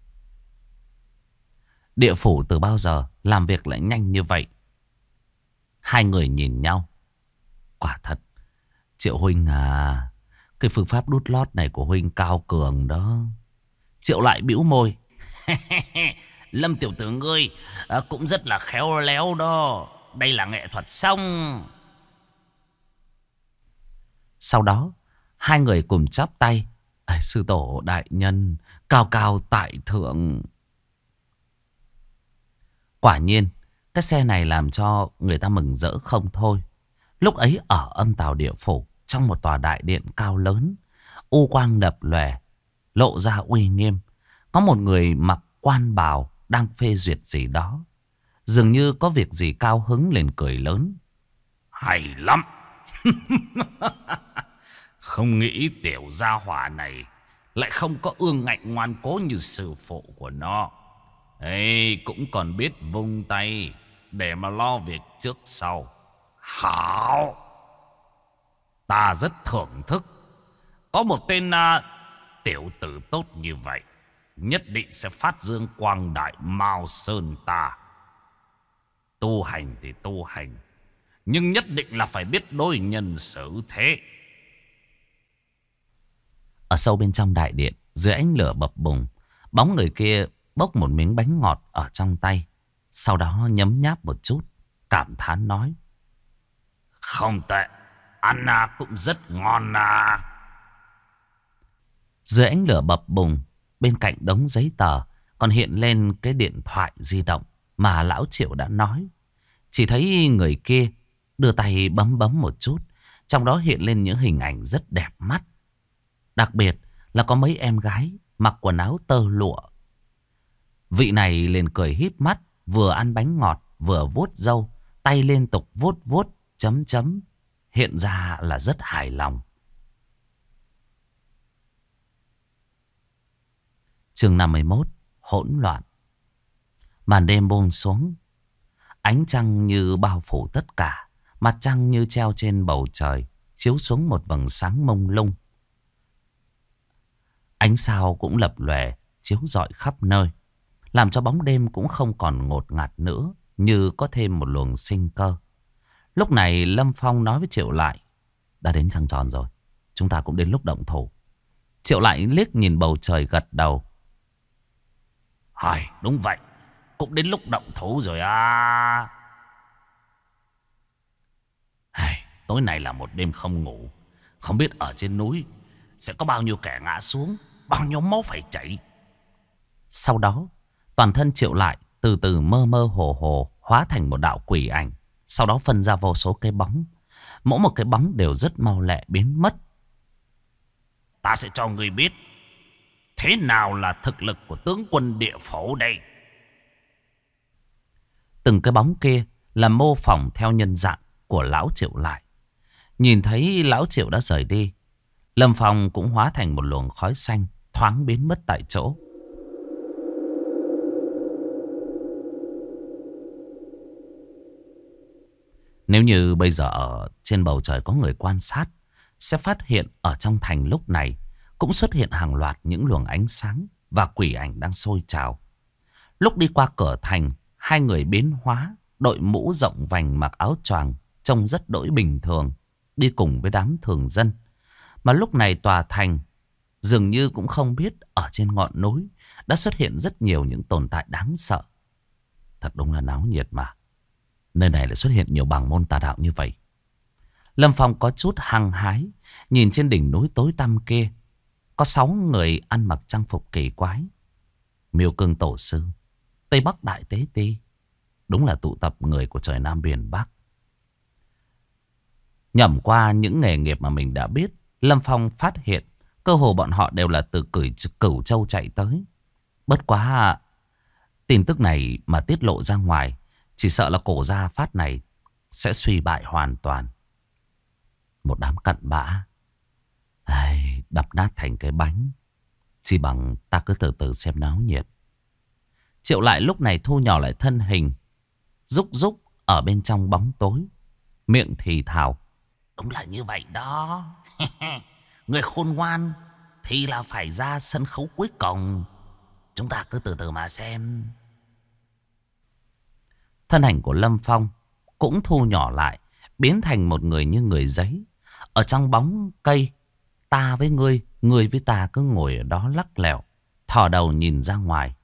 Địa phủ từ bao giờ làm việc lại nhanh như vậy? Hai người nhìn nhau. Quả thật, Triệu huynh à, cái phương pháp đút lót này của huynh cao cường đó. Triệu lại bĩu môi. Lâm tiểu tử ngươi cũng rất là khéo léo đó. Đây là nghệ thuật xong. Sau đó hai người cùng chắp tay. Sư tổ đại nhân, cao cao tại thượng. Quả nhiên, cái xe này làm cho người ta mừng rỡ không thôi. Lúc ấy ở âm tào địa phủ, trong một tòa đại điện cao lớn, u quang đập lòe, lộ ra uy nghiêm. Có một người mặc quan bào đang phê duyệt gì đó. Dường như có việc gì cao hứng liền cười lớn. Hay lắm. Không nghĩ tiểu gia hỏa này lại không có ương ngạnh ngoan cố như sư phụ của nó. Cũng còn biết vung tay để mà lo việc trước sau. Hảo, ta rất thưởng thức. Có một tên tiểu tử tốt như vậy, nhất định sẽ phát dương quang đại Mao Sơn ta. Tu hành thì tu hành, nhưng nhất định là phải biết đối nhân xử thế. Ở sâu bên trong đại điện, dưới ánh lửa bập bùng, bóng người kia bốc một miếng bánh ngọt ở trong tay. Sau đó nhấm nháp một chút, cảm thán nói. Không tệ, ăn cũng rất ngon à. Dưới ánh lửa bập bùng, bên cạnh đống giấy tờ còn hiện lên cái điện thoại di động mà lão Triệu đã nói. Chỉ thấy người kia đưa tay bấm bấm một chút, trong đó hiện lên những hình ảnh rất đẹp mắt. Đặc biệt là có mấy em gái mặc quần áo tơ lụa. Vị này liền cười híp mắt, vừa ăn bánh ngọt vừa vuốt râu, tay liên tục vuốt vuốt chấm chấm, hiện ra là rất hài lòng. Chương 51: Hỗn loạn. Màn đêm buông xuống, ánh trăng như bao phủ tất cả, mặt trăng như treo trên bầu trời, chiếu xuống một vầng sáng mông lung. Ánh sao cũng lập lòe chiếu rọi khắp nơi, làm cho bóng đêm cũng không còn ngột ngạt nữa, như có thêm một luồng sinh cơ. Lúc này Lâm Phong nói với Triệu Lại: đã đến trăng tròn rồi, chúng ta cũng đến lúc động thủ. Triệu Lại liếc nhìn bầu trời gật đầu: đúng vậy, cũng đến lúc động thủ rồi à. Tối nay là một đêm không ngủ, không biết ở trên núi sẽ có bao nhiêu kẻ ngã xuống, bao nhiêu máu phải chảy. Sau đó toàn thân Triệu Lại từ từ mơ mơ hồ hồ hóa thành một đạo quỷ ảnh. Sau đó phân ra vô số cái bóng, mỗi một cái bóng đều rất mau lẹ biến mất. Ta sẽ cho người biết thế nào là thực lực của tướng quân địa phủ đây. Từng cái bóng kia là mô phỏng theo nhân dạng của lão Triệu Lại. Nhìn thấy lão Triệu đã rời đi, Lâm Phong cũng hóa thành một luồng khói xanh, thoáng biến mất tại chỗ. Nếu như bây giờ ở trên bầu trời có người quan sát, sẽ phát hiện ở trong thành lúc này cũng xuất hiện hàng loạt những luồng ánh sáng và quỷ ảnh đang sôi trào. Lúc đi qua cửa thành, hai người biến hóa, đội mũ rộng vành, mặc áo choàng, trông rất đỗi bình thường, đi cùng với đám thường dân. Mà lúc này tòa thành dường như cũng không biết ở trên ngọn núi đã xuất hiện rất nhiều những tồn tại đáng sợ. Thật đúng là náo nhiệt mà. Nơi này lại xuất hiện nhiều bảng môn tà đạo như vậy. Lâm Phong có chút hăng hái, nhìn trên đỉnh núi tối tăm kia có 6 người ăn mặc trang phục kỳ quái. Miêu Cương Tổ Sư, Tây Bắc Đại Tế Ti, đúng là tụ tập người của trời Nam Biển Bắc. Nhẩm qua những nghề nghiệp mà mình đã biết, Lâm Phong phát hiện cơ hồ bọn họ đều là từ Cửu Châu chạy tới. Bất quá tin tức này mà tiết lộ ra ngoài, chỉ sợ là cổ gia Phát này sẽ suy bại hoàn toàn. Một đám cặn bã, đập nát thành cái bánh. Chỉ bằng ta cứ từ từ xem náo nhiệt. Triệu Lại lúc này thu nhỏ lại thân hình, rúc rúc ở bên trong bóng tối, miệng thì thào: đúng là như vậy đó. Người khôn ngoan thì là phải ra sân khấu cuối cùng. Chúng ta cứ từ từ mà xem. Thân ảnh của Lâm Phong cũng thu nhỏ lại, biến thành một người như người giấy. Ở trong bóng cây, ta với ngươi, ngươi với ta cứ ngồi ở đó lắc lẻo, thò đầu nhìn ra ngoài.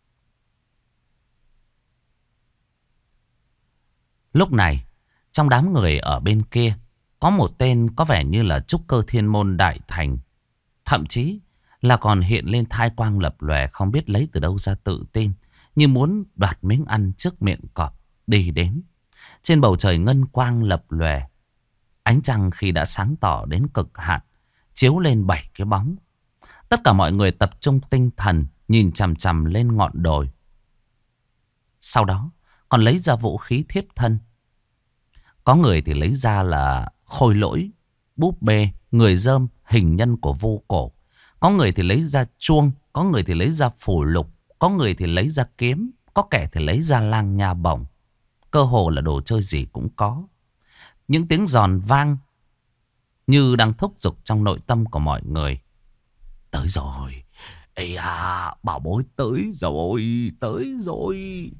Lúc này, trong đám người ở bên kia, có một tên có vẻ như là trúc cơ thiên môn đại thành. Thậm chí là còn hiện lên thai quang lập lòe, không biết lấy từ đâu ra tự tin, như muốn đoạt miếng ăn trước miệng cọp đi đến. Trên bầu trời ngân quang lập lòe, ánh trăng khi đã sáng tỏ đến cực hạn, chiếu lên 7 cái bóng. Tất cả mọi người tập trung tinh thần, nhìn chằm chằm lên ngọn đồi. Sau đó còn lấy ra vũ khí thiếp thân. Có người thì lấy ra là khôi lỗi, búp bê, người dơm, hình nhân của vô cổ. Có người thì lấy ra chuông, có người thì lấy ra phù lục, có người thì lấy ra kiếm, có kẻ thì lấy ra lang nha bổng. Cơ hồ là đồ chơi gì cũng có. Những tiếng giòn vang như đang thúc giục trong nội tâm của mọi người. Tới rồi. Ây à, bảo bối tới rồi, tới rồi.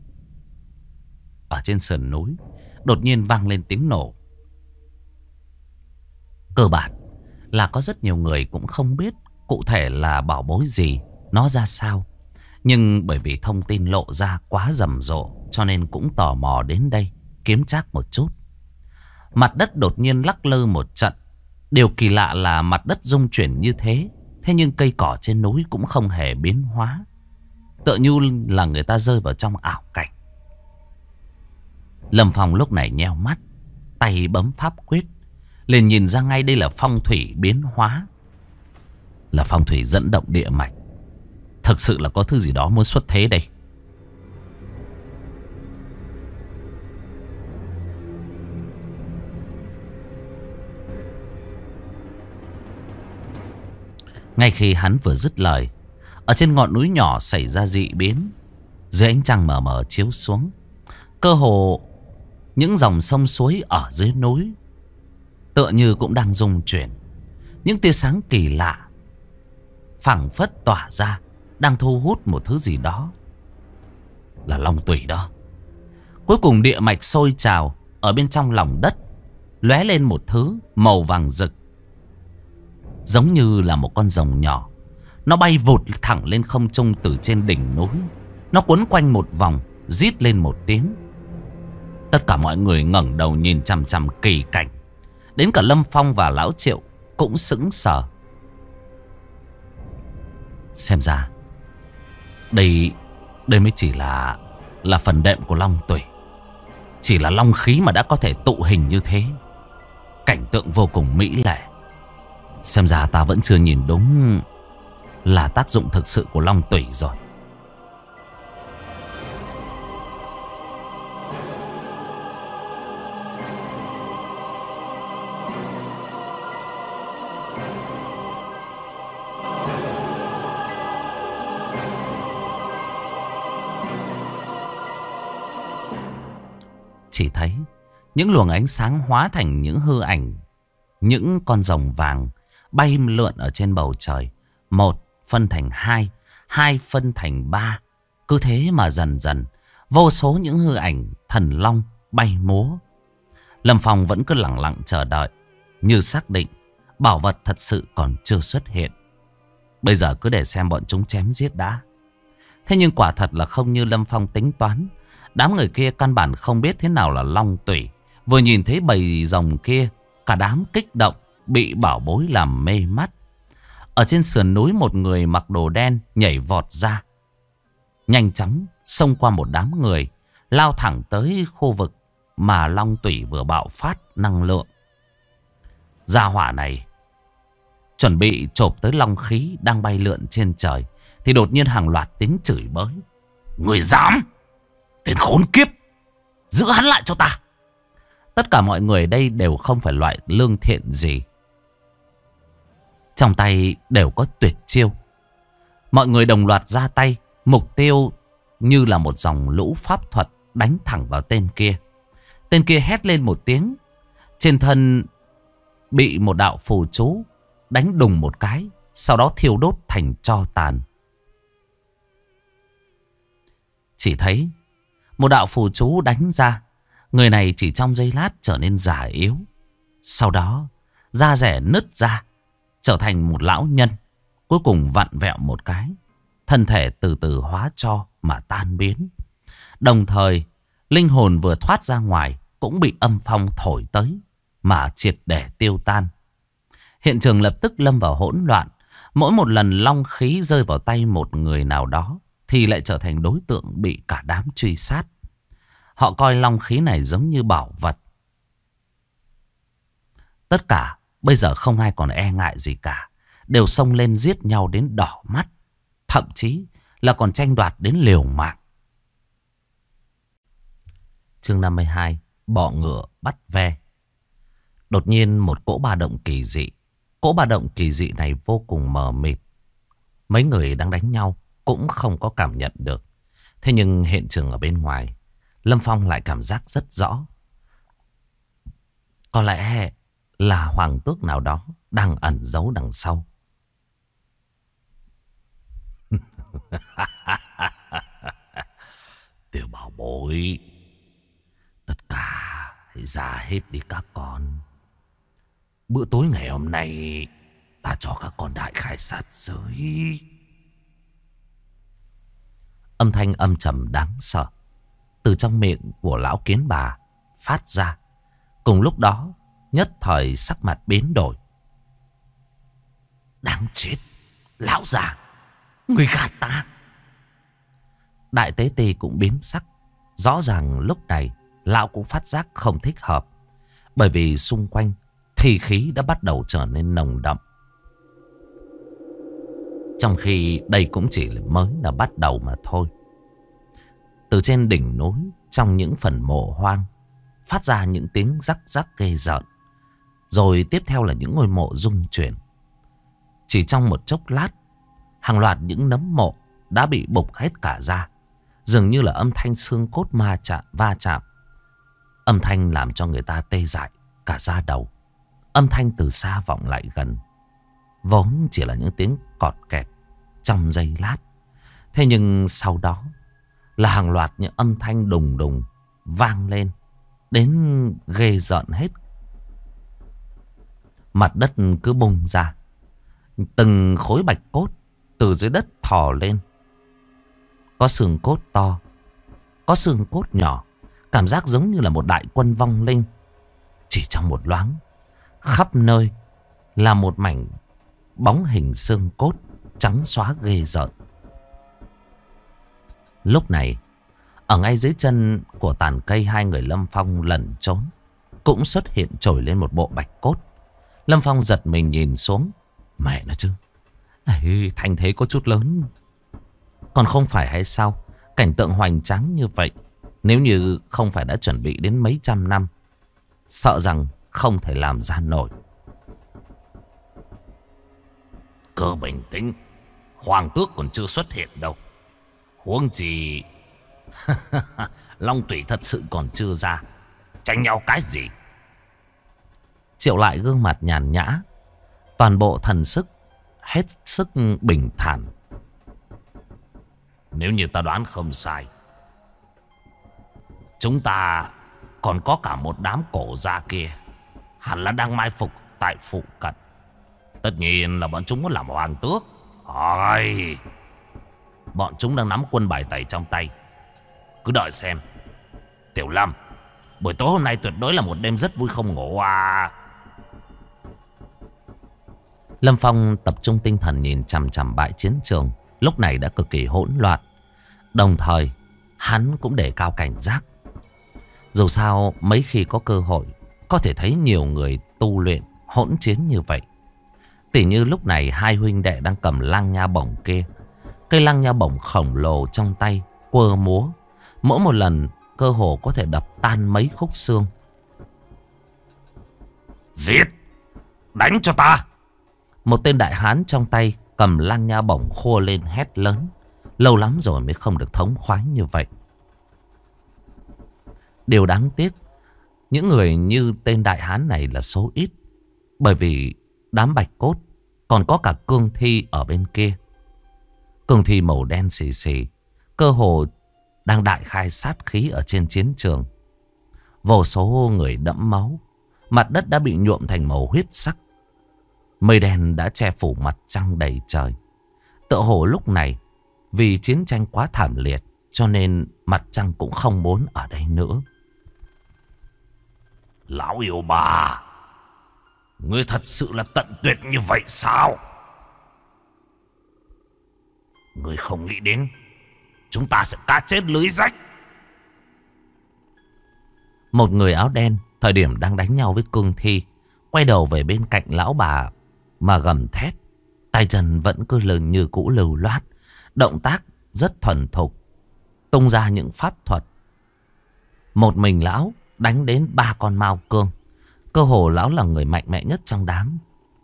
Ở trên sườn núi đột nhiên vang lên tiếng nổ. Cơ bản là có rất nhiều người cũng không biết cụ thể là bảo bối gì, nó ra sao. Nhưng bởi vì thông tin lộ ra quá rầm rộ, cho nên cũng tò mò đến đây kiếm trác một chút. Mặt đất đột nhiên lắc lư một trận. Điều kỳ lạ là mặt đất rung chuyển như thế Thế nhưng cây cỏ trên núi cũng không hề biến hóa, tựa như là người ta rơi vào trong ảo cảnh. Lâm Phong lúc này nheo mắt, tay bấm pháp quyết, liền nhìn ra ngay đây là phong thủy biến hóa, là phong thủy dẫn động địa mạch. Thực sự là có thứ gì đó muốn xuất thế đây. Ngay khi hắn vừa dứt lời, ở trên ngọn núi nhỏ xảy ra dị biến. Dưới ánh trăng mờ mờ chiếu xuống, cơ hồ những dòng sông suối ở dưới núi tựa như cũng đang rung chuyển. Những tia sáng kỳ lạ phảng phất tỏa ra, đang thu hút một thứ gì đó. Là long tủy đó. Cuối cùng địa mạch sôi trào, ở bên trong lòng đất lóe lên một thứ màu vàng rực, giống như là một con rồng nhỏ. Nó bay vụt thẳng lên không trung từ trên đỉnh núi. Nó quấn quanh một vòng, rít lên một tiếng. Tất cả mọi người ngẩng đầu nhìn chằm chằm kỳ cảnh. Đến cả Lâm Phong và Lão Triệu cũng sững sờ. Xem ra đây mới chỉ là phần đệm của long tủy. Chỉ là long khí mà đã có thể tụ hình như thế. Cảnh tượng vô cùng mỹ lệ. Xem ra ta vẫn chưa nhìn đúng là tác dụng thực sự của long tủy rồi. Chỉ thấy những luồng ánh sáng hóa thành những hư ảnh, những con rồng vàng bay lượn ở trên bầu trời. Một phân thành hai, hai phân thành ba. Cứ thế mà dần dần vô số những hư ảnh thần long bay múa. Lâm Phong vẫn cứ lặng lặng chờ đợi, như xác định bảo vật thật sự còn chưa xuất hiện. Bây giờ cứ để xem bọn chúng chém giết đã. Thế nhưng quả thật là không như Lâm Phong tính toán. Đám người kia căn bản không biết thế nào là long tủy. Vừa nhìn thấy bầy rồng kia, cả đám kích động, bị bảo bối làm mê mắt. Ở trên sườn núi, một người mặc đồ đen nhảy vọt ra, nhanh chóng xông qua một đám người, lao thẳng tới khu vực mà long tủy vừa bạo phát năng lượng. Gia hỏa này chuẩn bị chộp tới long khí đang bay lượn trên trời, thì đột nhiên hàng loạt tiếng chửi bới. Người dám! Tên khốn kiếp! Giữ hắn lại cho ta! Tất cả mọi người đây đều không phải loại lương thiện gì. Trong tay đều có tuyệt chiêu. Mọi người đồng loạt ra tay, mục tiêu như là một dòng lũ pháp thuật đánh thẳng vào tên kia. Tên kia hét lên một tiếng, trên thân bị một đạo phù chú đánh đùng một cái, sau đó thiêu đốt thành tro tàn. Chỉ thấy một đạo phù chú đánh ra, người này chỉ trong giây lát trở nên già yếu. Sau đó da rẻ nứt ra, trở thành một lão nhân. Cuối cùng vặn vẹo một cái, thân thể từ từ hóa tro mà tan biến. Đồng thời linh hồn vừa thoát ra ngoài cũng bị âm phong thổi tới mà triệt để tiêu tan. Hiện trường lập tức lâm vào hỗn loạn. Mỗi một lần long khí rơi vào tay một người nào đó thì lại trở thành đối tượng bị cả đám truy sát. Họ coi long khí này giống như bảo vật. Tất cả bây giờ không ai còn e ngại gì cả, đều xông lên giết nhau đến đỏ mắt, thậm chí là còn tranh đoạt đến liều mạng. Chương 52: Bọ ngựa bắt ve. Đột nhiên một cỗ ba động kỳ dị. Cỗ ba động kỳ dị này vô cùng mờ mịt. Mấy người đang đánh nhau cũng không có cảm nhận được. Thế nhưng hiện trường ở bên ngoài, Lâm Phong lại cảm giác rất rõ. Có lẽ là hoàng tước nào đó đang ẩn giấu đằng sau. Tiểu bảo bối, tất cả hãy ra hết đi các con. Bữa tối ngày hôm nay ta cho các con đại khai sát giới. Âm thanh âm trầm đáng sợ từ trong miệng của lão kiến bà phát ra. Cùng lúc đó nhất thời sắc mặt biến đổi. Đáng chết, Lão già, người gạt ta. Đại tế ti cũng biến sắc. Rõ ràng lúc này lão cũng phát giác không thích hợp, bởi vì xung quanh thi khí đã bắt đầu trở nên nồng đậm. Trong khi đây cũng chỉ mới là bắt đầu mà thôi. Từ trên đỉnh núi, trong những phần mộ hoang, phát ra những tiếng rắc rắc ghê rợn. Rồi tiếp theo là những ngôi mộ rung chuyển. Chỉ trong một chốc lát, hàng loạt những nấm mộ đã bị bục hết cả ra. Dường như là âm thanh xương cốt va chạm. Âm thanh làm cho người ta tê dại cả da đầu. Âm thanh từ xa vọng lại gần. Vốn chỉ là những tiếng cọt kẹt trong giây lát. Thế nhưng sau đó là hàng loạt những âm thanh đùng đùng vang lên, đến ghê rợn hết. Mặt đất cứ bung ra. Từng khối bạch cốt từ dưới đất thò lên. Có xương cốt to, có xương cốt nhỏ. Cảm giác giống như là một đại quân vong linh. Chỉ trong một loáng, khắp nơi là một mảnh bóng hình xương cốt trắng xóa ghê rợn. Lúc này, ở ngay dưới chân của tàn cây hai người Lâm Phong lẩn trốn, cũng xuất hiện trồi lên một bộ bạch cốt. Lâm Phong giật mình nhìn xuống. Mẹ nó chứ, thành thế có chút lớn. Còn không phải hay sao? Cảnh tượng hoành tráng như vậy, nếu như không phải đã chuẩn bị đến mấy trăm năm, sợ rằng không thể làm ra nổi. Cứ bình tĩnh, hoàng tước còn chưa xuất hiện đâu. Huống chi Long Tủy thật sự còn chưa ra. Tranh nhau cái gì? Triệu Lại gương mặt nhàn nhã, toàn bộ thần sức hết sức bình thản. Nếu như ta đoán không sai, chúng ta còn có cả một đám cổ gia kia, hẳn là đang mai phục tại phụ cận. Tất nhiên là bọn chúng muốn làm hoàng tước. Ôi, bọn chúng đang nắm quân bài tẩy trong tay. Cứ đợi xem. Tiểu Lâm, buổi tối hôm nay tuyệt đối là một đêm rất vui không ngủ à. Lâm Phong tập trung tinh thần nhìn chằm chằm bãi chiến trường. Lúc này đã cực kỳ hỗn loạn. Đồng thời hắn cũng đề cao cảnh giác. Dù sao mấy khi có cơ hội, có thể thấy nhiều người tu luyện hỗn chiến như vậy. Tỉ như lúc này hai huynh đệ đang cầm lăng nha bổng kia. Cây lăng nha bổng khổng lồ trong tay quơ múa, mỗi một lần cơ hồ có thể đập tan mấy khúc xương. Giết! Đánh cho ta! Một tên đại hán trong tay cầm lăng nha bổng khua lên hét lớn. Lâu lắm rồi mới không được thống khoái như vậy. Điều đáng tiếc, những người như tên đại hán này là số ít. Bởi vì đám bạch cốt còn có cả cương thi ở bên kia. Cương thi màu đen xì xì, cơ hồ đang đại khai sát khí ở trên chiến trường. Vô số người đẫm máu, mặt đất đã bị nhuộm thành màu huyết sắc. Mây đen đã che phủ mặt trăng đầy trời. Tựa hồ lúc này, vì chiến tranh quá thảm liệt, cho nên mặt trăng cũng không muốn ở đây nữa. Lão yêu bà, ngươi thật sự là tận tuyệt như vậy sao? Ngươi không nghĩ đến chúng ta sẽ cá chết lưới rách. Một người áo đen thời điểm đang đánh nhau với cương thi, quay đầu về bên cạnh lão bà mà gầm thét. Tay chân vẫn cứ lờ như cũ lưu loát, động tác rất thuần thục, tung ra những pháp thuật. Một mình lão đánh đến 3 con mao cương. Cơ hồ lão là người mạnh mẽ nhất trong đám.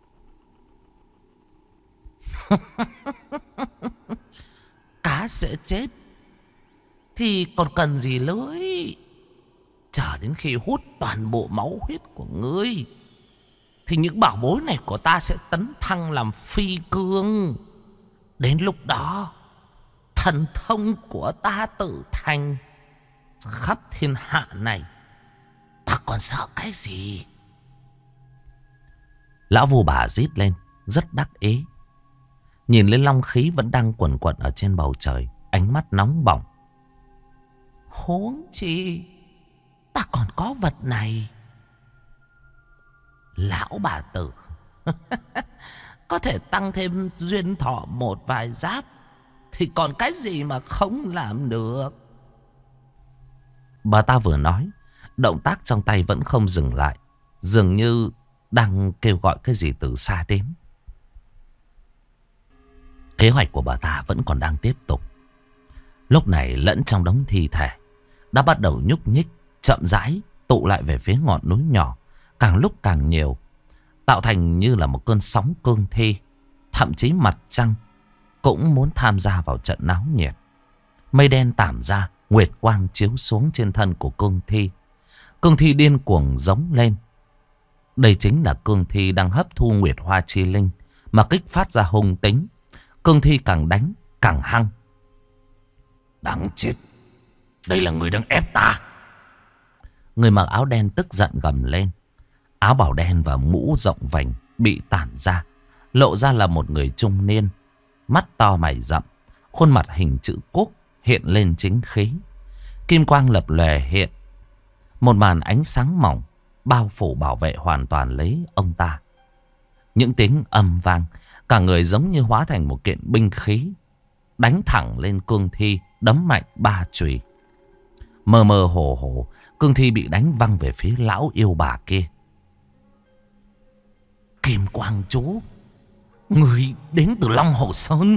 Cá sẽ chết thì còn cần gì lưới. Chờ đến khi hút toàn bộ máu huyết của ngươi thì những bảo bối này của ta sẽ tấn thăng làm phi cương. Đến lúc đó thần thông của ta tự thành khắp thiên hạ này, ta còn sợ cái gì? Lão vù bà rít lên rất đắc ý, nhìn lên long khí vẫn đang quần quật ở trên bầu trời, ánh mắt nóng bỏng. Huống chi ta còn có vật này. Lão bà tử có thể tăng thêm duyên thọ một vài giáp, thì còn cái gì mà không làm được. Bà ta vừa nói, động tác trong tay vẫn không dừng lại, dường như đang kêu gọi cái gì từ xa đến. Kế hoạch của bà ta vẫn còn đang tiếp tục. Lúc này lẫn trong đống thi thể đã bắt đầu nhúc nhích, chậm rãi tụ lại về phía ngọn núi nhỏ, càng lúc càng nhiều, tạo thành như là một cơn sóng cương thi. Thậm chí mặt trăng cũng muốn tham gia vào trận náo nhiệt. Mây đen tản ra, nguyệt quang chiếu xuống trên thân của cương thi. Cương thi điên cuồng giống lên. Đây chính là cương thi đang hấp thu nguyệt hoa chi linh mà kích phát ra hung tính. Cương thi càng đánh càng hăng. Đáng chết, đây là người đang ép ta. Người mặc áo đen tức giận gầm lên. Áo bảo đen và mũ rộng vành bị tản ra, lộ ra là một người trung niên, mắt to mày rậm, khuôn mặt hình chữ cúc hiện lên chính khí. Kim quang lập lòe hiện, một màn ánh sáng mỏng bao phủ bảo vệ hoàn toàn lấy ông ta. Những tiếng âm vang, cả người giống như hóa thành một kiện binh khí, đánh thẳng lên cương thi, đấm mạnh 3 chùy. Mơ mơ hồ hồ, cương thi bị đánh văng về phía lão yêu bà kia. Kim quang chú, người đến từ Long Hồ Sơn.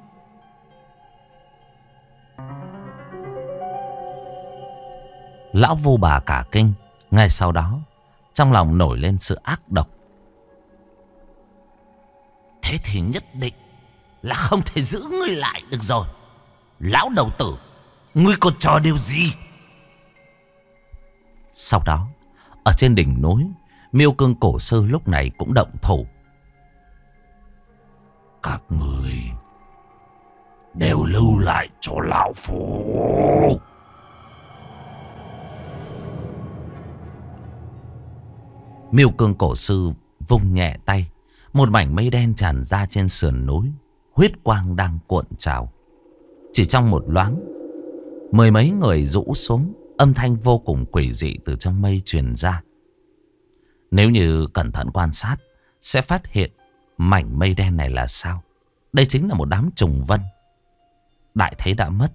Lão Vu Bà cả kinh. Ngay sau đó, trong lòng nổi lên sự ác độc. Thế thì nhất định là không thể giữ ngươi lại được rồi. Lão đầu tử, ngươi còn trò điều gì? Sau đó, ở trên đỉnh núi, Miêu Cương Cổ Sư lúc này cũng động thủ. Các người đều lưu lại cho lão phu. Miêu Cương Cổ Sư vung nhẹ tay, một mảnh mây đen tràn ra trên sườn núi, huyết quang đang cuộn trào. Chỉ trong một loáng, mười mấy người rũ xuống, âm thanh vô cùng quỷ dị từ trong mây truyền ra. Nếu như cẩn thận quan sát, sẽ phát hiện mảnh mây đen này là sao? Đây chính là một đám trùng vân. Đại thế đã mất.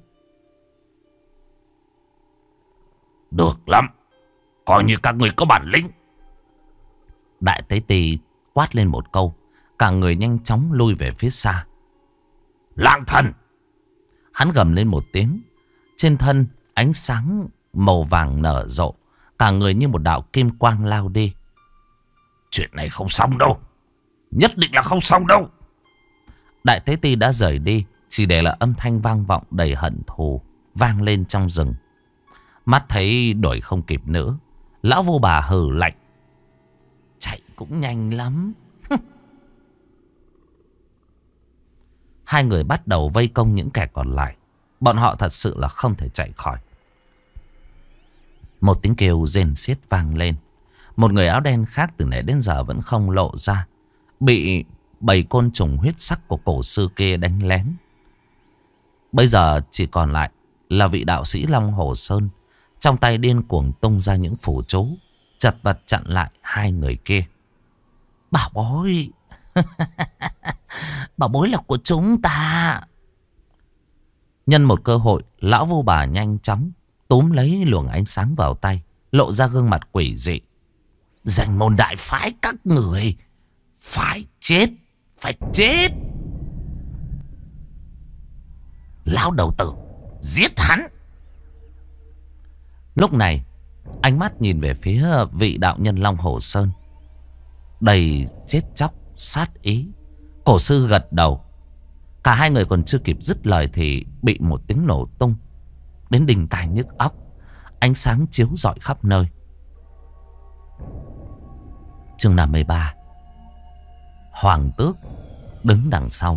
Được lắm, coi như các người có bản lĩnh. Đại Tế Ti quát lên một câu, cả người nhanh chóng lui về phía xa. Lang thần! Hắn gầm lên một tiếng. Trên thân ánh sáng màu vàng nở rộ, cả người như một đạo kim quang lao đi. Chuyện này không xong đâu, nhất định là không xong đâu. Đại Tế Ti đã rời đi, chỉ để là âm thanh vang vọng đầy hận thù vang lên trong rừng. Mắt thấy đuổi không kịp nữa, lão Vu Bà hừ lạnh. Chạy cũng nhanh lắm. Hai người bắt đầu vây công những kẻ còn lại. Bọn họ thật sự là không thể chạy khỏi. Một tiếng kêu rên xiết vang lên. Một người áo đen khác từ nãy đến giờ vẫn không lộ ra, bị bầy côn trùng huyết sắc của cổ sư kia đánh lén. Bây giờ chỉ còn lại là vị đạo sĩ Long Hồ Sơn, trong tay điên cuồng tung ra những phù chú, chật vật chặn lại hai người kia. Bảo bối bảo bối là của chúng ta. Nhân một cơ hội, lão Vu Bà nhanh chóng túm lấy luồng ánh sáng vào tay, lộ ra gương mặt quỷ dị. Danh môn đại phái các người phải chết, phải chết. Lão đầu tử, giết hắn. Lúc này, ánh mắt nhìn về phía vị đạo nhân Long Hồ Sơn, đầy chết chóc sát ý. Cổ sư gật đầu. Cả hai người còn chưa kịp dứt lời thì bị một tiếng nổ tung đến đinh tai nhức óc. Ánh sáng chiếu rọi khắp nơi. Chương 53. Hoàng tước đứng đằng sau.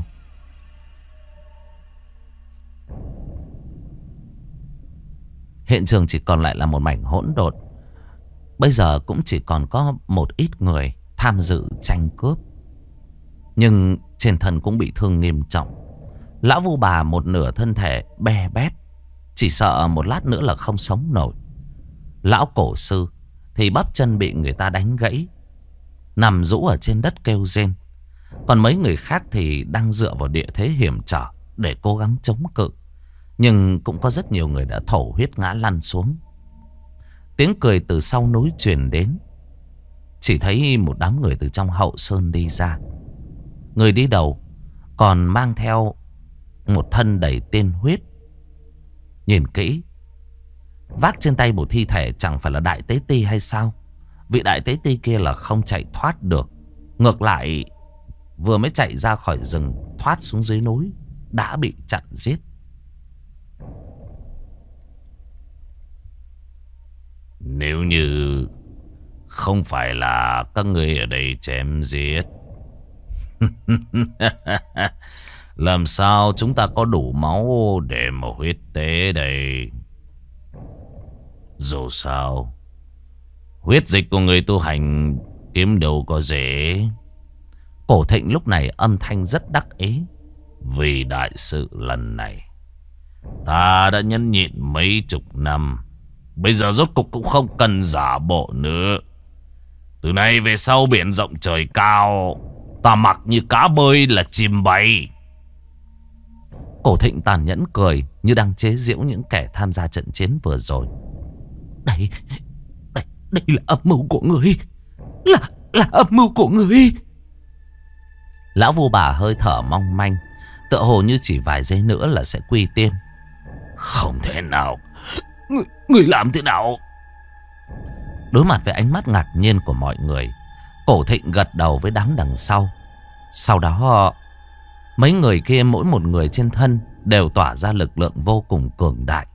Hiện trường chỉ còn lại là một mảnh hỗn độn. Bây giờ cũng chỉ còn có một ít người tham dự tranh cướp, nhưng trên thân cũng bị thương nghiêm trọng. Lão Vu Bà một nửa thân thể be bét, chỉ sợ một lát nữa là không sống nổi. Lão Cổ Sư thì bắp chân bị người ta đánh gãy, nằm rũ ở trên đất kêu rên. Còn mấy người khác thì đang dựa vào địa thế hiểm trở để cố gắng chống cự. Nhưng cũng có rất nhiều người đã thổ huyết ngã lăn xuống. Tiếng cười từ sau núi truyền đến. Chỉ thấy một đám người từ trong hậu sơn đi ra. Người đi đầu còn mang theo một thân đầy tiên huyết. Nhìn kỹ, vác trên tay một thi thể chẳng phải là Đại Tế Ti hay sao? Vị Đại Tế Ti kia là không chạy thoát được. Ngược lại, vừa mới chạy ra khỏi rừng, thoát xuống dưới núi, đã bị chặn giết. Nếu như không phải là các người ở đây chém giết, làm sao chúng ta có đủ máu để mà huyết tế đây? Dù sao, huyết dịch của người tu hành kiếm đâu có dễ. Cổ Thịnh lúc này âm thanh rất đắc ý. Vì đại sự lần này, ta đã nhẫn nhịn mấy chục năm. Bây giờ rốt cục cũng không cần giả bộ nữa. Từ nay về sau biển rộng trời cao, ta mặc như cá bơi là chim bay. Cổ Thịnh tàn nhẫn cười như đang chế giễu những kẻ tham gia trận chiến vừa rồi. Đây là âm mưu của người. Là âm mưu của người. Lão Vu Bà hơi thở mong manh, tựa hồ như chỉ vài giây nữa là sẽ quy tiên. Không thể nào. Người làm thế nào? Đối mặt với ánh mắt ngạc nhiên của mọi người, Cổ Thịnh gật đầu với đám đằng sau. Sau đó mấy người kia mỗi một người trên thân đều tỏa ra lực lượng vô cùng cường đại.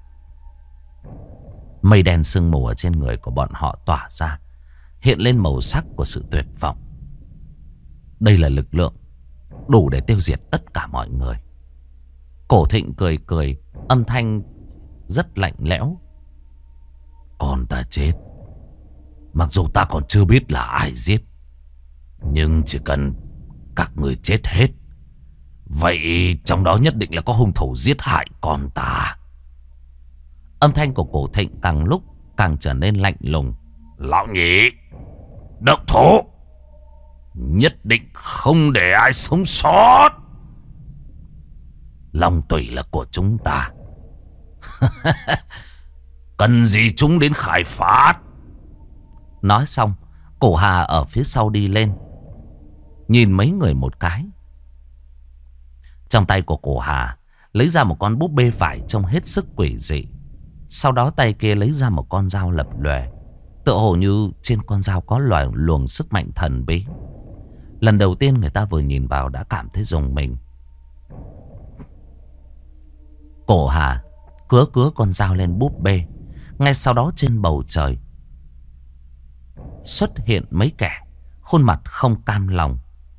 Mây đen sương mù ở trên người của bọn họ tỏa ra, hiện lên màu sắc của sự tuyệt vọng. Đây là lực lượng đủ để tiêu diệt tất cả mọi người. Cổ Thịnh cười cười, âm thanh rất lạnh lẽo. Còn ta chết, mặc dù ta còn chưa biết là ai giết, nhưng chỉ cần các người chết hết, vậy trong đó nhất định là có hung thủ giết hại con ta. Âm thanh của Cổ Thịnh càng lúc càng trở nên lạnh lùng. Lão nhị, động thủ, nhất định không để ai sống sót. Long tủy là của chúng ta. Cần gì chúng đến khai phát. Nói xong, Cổ Hà ở phía sau đi lên, nhìn mấy người một cái. Trong tay của Cổ Hà lấy ra một con búp bê vải trông hết sức quỷ dị. Sau đó tay kia lấy ra một con dao lập lòe, tựa hồ như trên con dao có luồng sức mạnh thần bí. Lần đầu tiên người ta vừa nhìn vào đã cảm thấy rùng mình. Cổ Hà cứa con dao lên búp bê. Ngay sau đó trên bầu trời xuất hiện mấy kẻ khuôn mặt không cam lòng.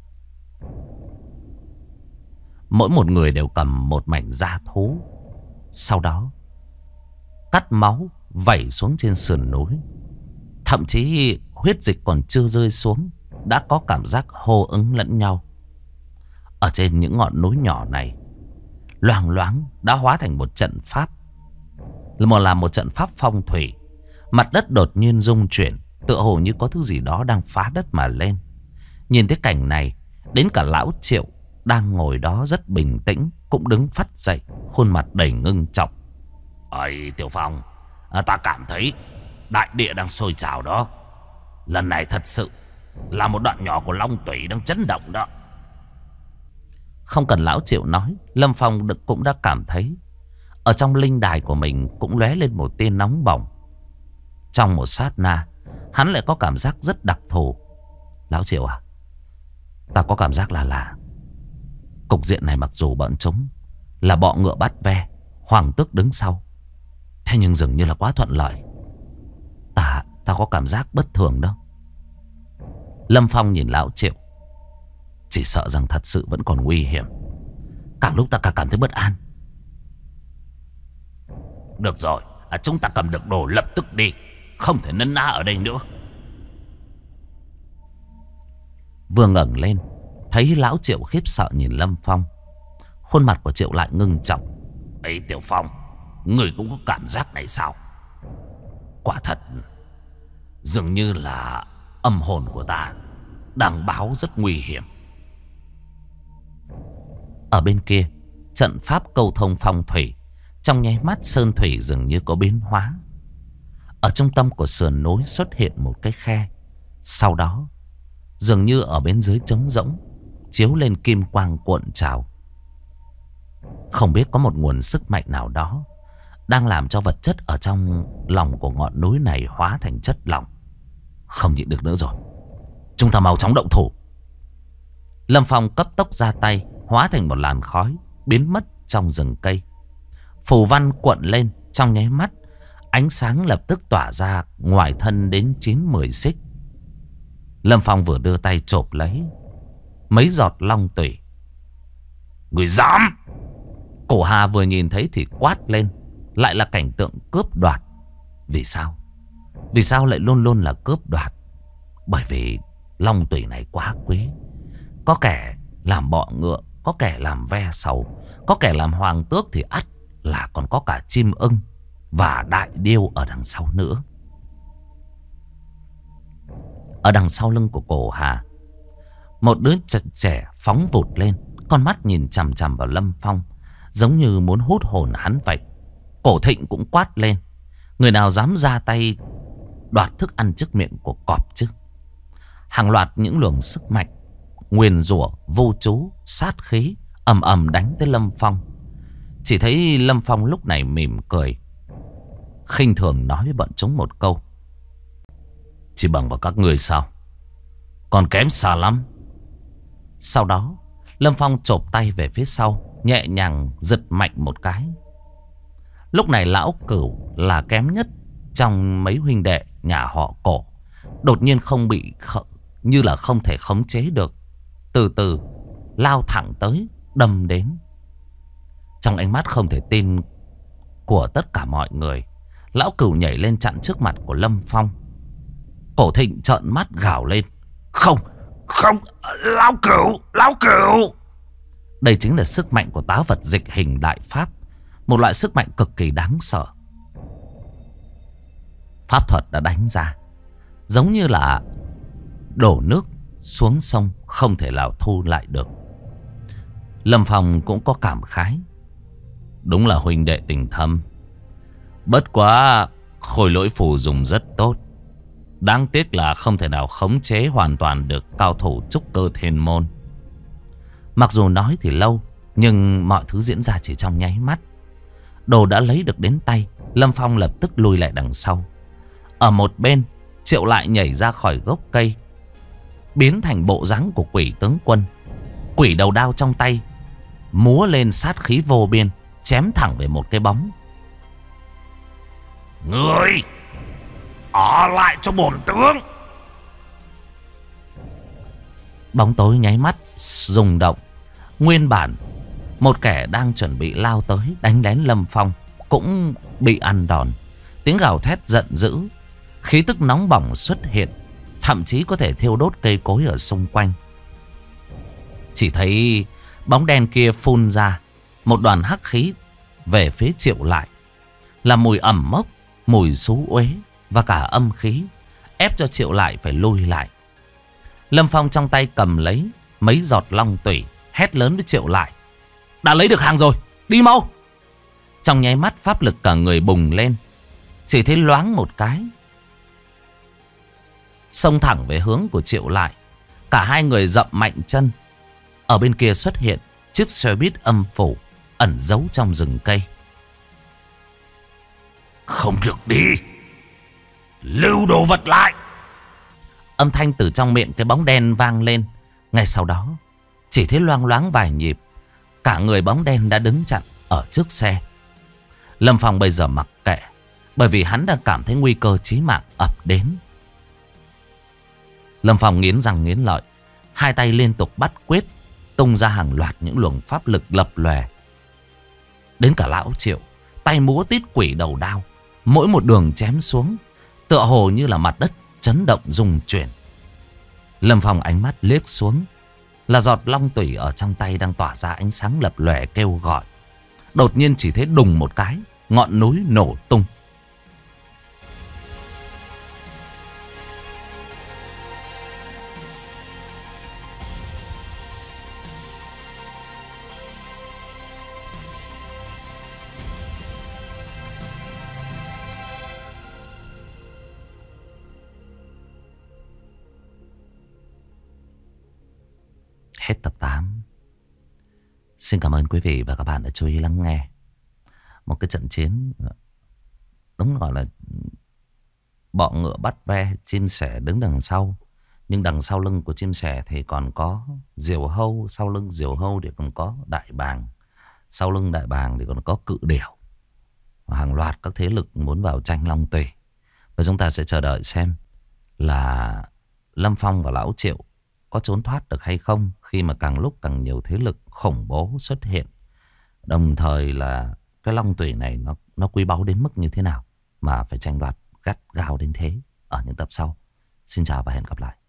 Mỗi một người đều cầm một mảnh da thú. Sau đó cắt máu vẩy xuống trên sườn núi. Thậm chí huyết dịch còn chưa rơi xuống đã có cảm giác hô ứng lẫn nhau. Ở trên những ngọn núi nhỏ này, loang loáng đã hóa thành một trận pháp. Là một trận pháp phong thủy. Mặt đất đột nhiên rung chuyển, tựa hồ như có thứ gì đó đang phá đất mà lên. Nhìn thấy cảnh này, đến cả lão Triệu đang ngồi đó rất bình tĩnh cũng đứng phắt dậy, khuôn mặt đầy ngưng trọng. Ây Tiểu Phong, ta cảm thấy đại địa đang sôi trào đó. Lần này thật sự là một đoạn nhỏ của Long Tủy đang chấn động đó. Không cần lão Triệu nói, Lâm Phong cũng đã cảm thấy. Ở trong linh đài của mình cũng lóe lên một tia nóng bỏng. Trong một sát na, hắn lại có cảm giác rất đặc thù. Lão Triệu à, ta có cảm giác là cục diện này mặc dù bọn chúng là bọ ngựa bắt ve, hoàng tước đứng sau, thế nhưng dường như là quá thuận lợi. Ta có cảm giác bất thường đó. Lâm Phong nhìn lão Triệu, chỉ sợ rằng thật sự vẫn còn nguy hiểm. Càng lúc ta càng cảm thấy bất an. Được rồi, chúng ta cầm được đồ lập tức đi, không thể nấn ná ở đây nữa. Vừa ngẩng lên, thấy lão Triệu khiếp sợ nhìn Lâm Phong. Khuôn mặt của Triệu lại ngưng trọng. Ấy Tiểu Phong, người cũng có cảm giác này sao? Quả thật, dường như là âm hồn của ta đang báo rất nguy hiểm. Ở bên kia, trận pháp câu thông phong thủy, trong nháy mắt sơn thủy dường như có biến hóa. Ở trung tâm của sườn núi xuất hiện một cái khe. Sau đó, dường như ở bên dưới trống rỗng, chiếu lên kim quang cuộn trào. Không biết có một nguồn sức mạnh nào đó đang làm cho vật chất ở trong lòng của ngọn núi này hóa thành chất lỏng. Không nhịn được nữa rồi, chúng ta mau chóng động thủ. Lâm Phong cấp tốc ra tay, hóa thành một làn khói, biến mất trong rừng cây. Phù văn cuộn lên trong nháy mắt, ánh sáng lập tức tỏa ra ngoài thân đến 9-10 xích. Lâm Phong vừa đưa tay chộp lấy mấy giọt long tủy. Người dám! Cổ Hà vừa nhìn thấy thì quát lên. Lại là cảnh tượng cướp đoạt. Vì sao? Vì sao lại luôn luôn là cướp đoạt? Bởi vì long tủy này quá quý. Có kẻ làm bọ ngựa, có kẻ làm ve sầu, có kẻ làm hoàng tước, thì ắt là còn có cả chim ưng và đại điêu ở đằng sau nữa. Ở đằng sau lưng của Cổ Hà, một đứa trẻ phóng vụt lên, con mắt nhìn chằm chằm vào Lâm Phong, giống như muốn hút hồn hắn vậy. Cổ Thịnh cũng quát lên. Người nào dám ra tay đoạt thức ăn trước miệng của cọp chứ? Hàng loạt những luồng sức mạnh, nguyền rủa, vô chú, sát khí ầm ầm đánh tới Lâm Phong. Chỉ thấy Lâm Phong lúc này mỉm cười, khinh thường nói với bọn chúng một câu: chỉ bằng vào các người sao? Còn kém xa lắm. Sau đó Lâm Phong chộp tay về phía sau, nhẹ nhàng giật mạnh một cái. Lúc này lão Cửu là kém nhất trong mấy huynh đệ nhà họ Cổ, đột nhiên như là không thể khống chế được, từ từ lao thẳng tới, đâm đến. Trong ánh mắt không thể tin của tất cả mọi người, lão Cửu nhảy lên chặn trước mặt của Lâm Phong. Cổ Thịnh trợn mắt gào lên: Không, lão Cửu. Đây chính là sức mạnh của tá vật dịch hình đại pháp, một loại sức mạnh cực kỳ đáng sợ. Pháp thuật đã đánh ra, giống như là đổ nước xuống sông, không thể nào thu lại được. Lâm Phong cũng có cảm khái. Đúng là huynh đệ tình thâm. Bất quá khôi lỗi phù dùng rất tốt. Đáng tiếc là không thể nào khống chế hoàn toàn được cao thủ trúc cơ thiên môn. Mặc dù nói thì lâu, nhưng mọi thứ diễn ra chỉ trong nháy mắt. Đồ đã lấy được đến tay, Lâm Phong lập tức lùi lại đằng sau. Ở một bên, Triệu Lại nhảy ra khỏi gốc cây, biến thành bộ dáng của quỷ tướng quân. Quỷ đầu đao trong tay múa lên sát khí vô biên, chém thẳng về một cái bóng. Ngươi ở lại cho bổn tướng! Bóng tối nháy mắt rung động. Nguyên bản một kẻ đang chuẩn bị lao tới đánh lén Lâm Phong cũng bị ăn đòn. Tiếng gào thét giận dữ, khí tức nóng bỏng xuất hiện, thậm chí có thể thiêu đốt cây cối ở xung quanh. Chỉ thấy bóng đen kia phun ra một đoàn hắc khí về phía Triệu Lại, là mùi ẩm mốc, mùi xú uế và cả âm khí, ép cho Triệu Lại phải lùi lại. Lâm Phong trong tay cầm lấy mấy giọt long tủy, hét lớn với Triệu Lại: đã lấy được hàng rồi, đi mau! Trong nháy mắt pháp lực cả người bùng lên, chỉ thấy loáng một cái, xông thẳng về hướng của Triệu Lại. Cả hai người dậm mạnh chân. Ở bên kia xuất hiện chiếc xe buýt âm phủ ẩn giấu trong rừng cây. Không được đi, lưu đồ vật lại! Âm thanh từ trong miệng cái bóng đen vang lên. Ngay sau đó, chỉ thấy loang loáng vài nhịp, cả người bóng đen đã đứng chặn ở trước xe. Lâm Phong bây giờ mặc kệ, bởi vì hắn đang cảm thấy nguy cơ chí mạng ập đến. Lâm Phong nghiến răng nghiến lợi, hai tay liên tục bắt quyết, tung ra hàng loạt những luồng pháp lực lập lòe. Đến cả lão Triệu, tay múa tít quỷ đầu đao, mỗi một đường chém xuống tựa hồ như là mặt đất chấn động rung chuyển. Lâm Phong ánh mắt liếc xuống, là giọt long tủy ở trong tay đang tỏa ra ánh sáng lập lòe kêu gọi. Đột nhiên chỉ thấy đùng một cái, ngọn núi nổ tung. Xin cảm ơn quý vị và các bạn đã chú ý lắng nghe. Một cái trận chiến đúng gọi là bọ ngựa bắt ve, chim sẻ đứng đằng sau. Nhưng đằng sau lưng của chim sẻ thì còn có diều hâu. Sau lưng diều hâu thì còn có đại bàng. Sau lưng đại bàng thì còn có cự điểu. Và hàng loạt các thế lực muốn vào tranh Long Tùy. Và chúng ta sẽ chờ đợi xem là Lâm Phong và Lão Triệu có trốn thoát được hay không, khi mà càng lúc càng nhiều thế lực khủng bố xuất hiện. Đồng thời là cái Long Tùy này nó quý báu đến mức như thế nào mà phải tranh đoạt gắt gao đến thế ở những tập sau. Xin chào và hẹn gặp lại.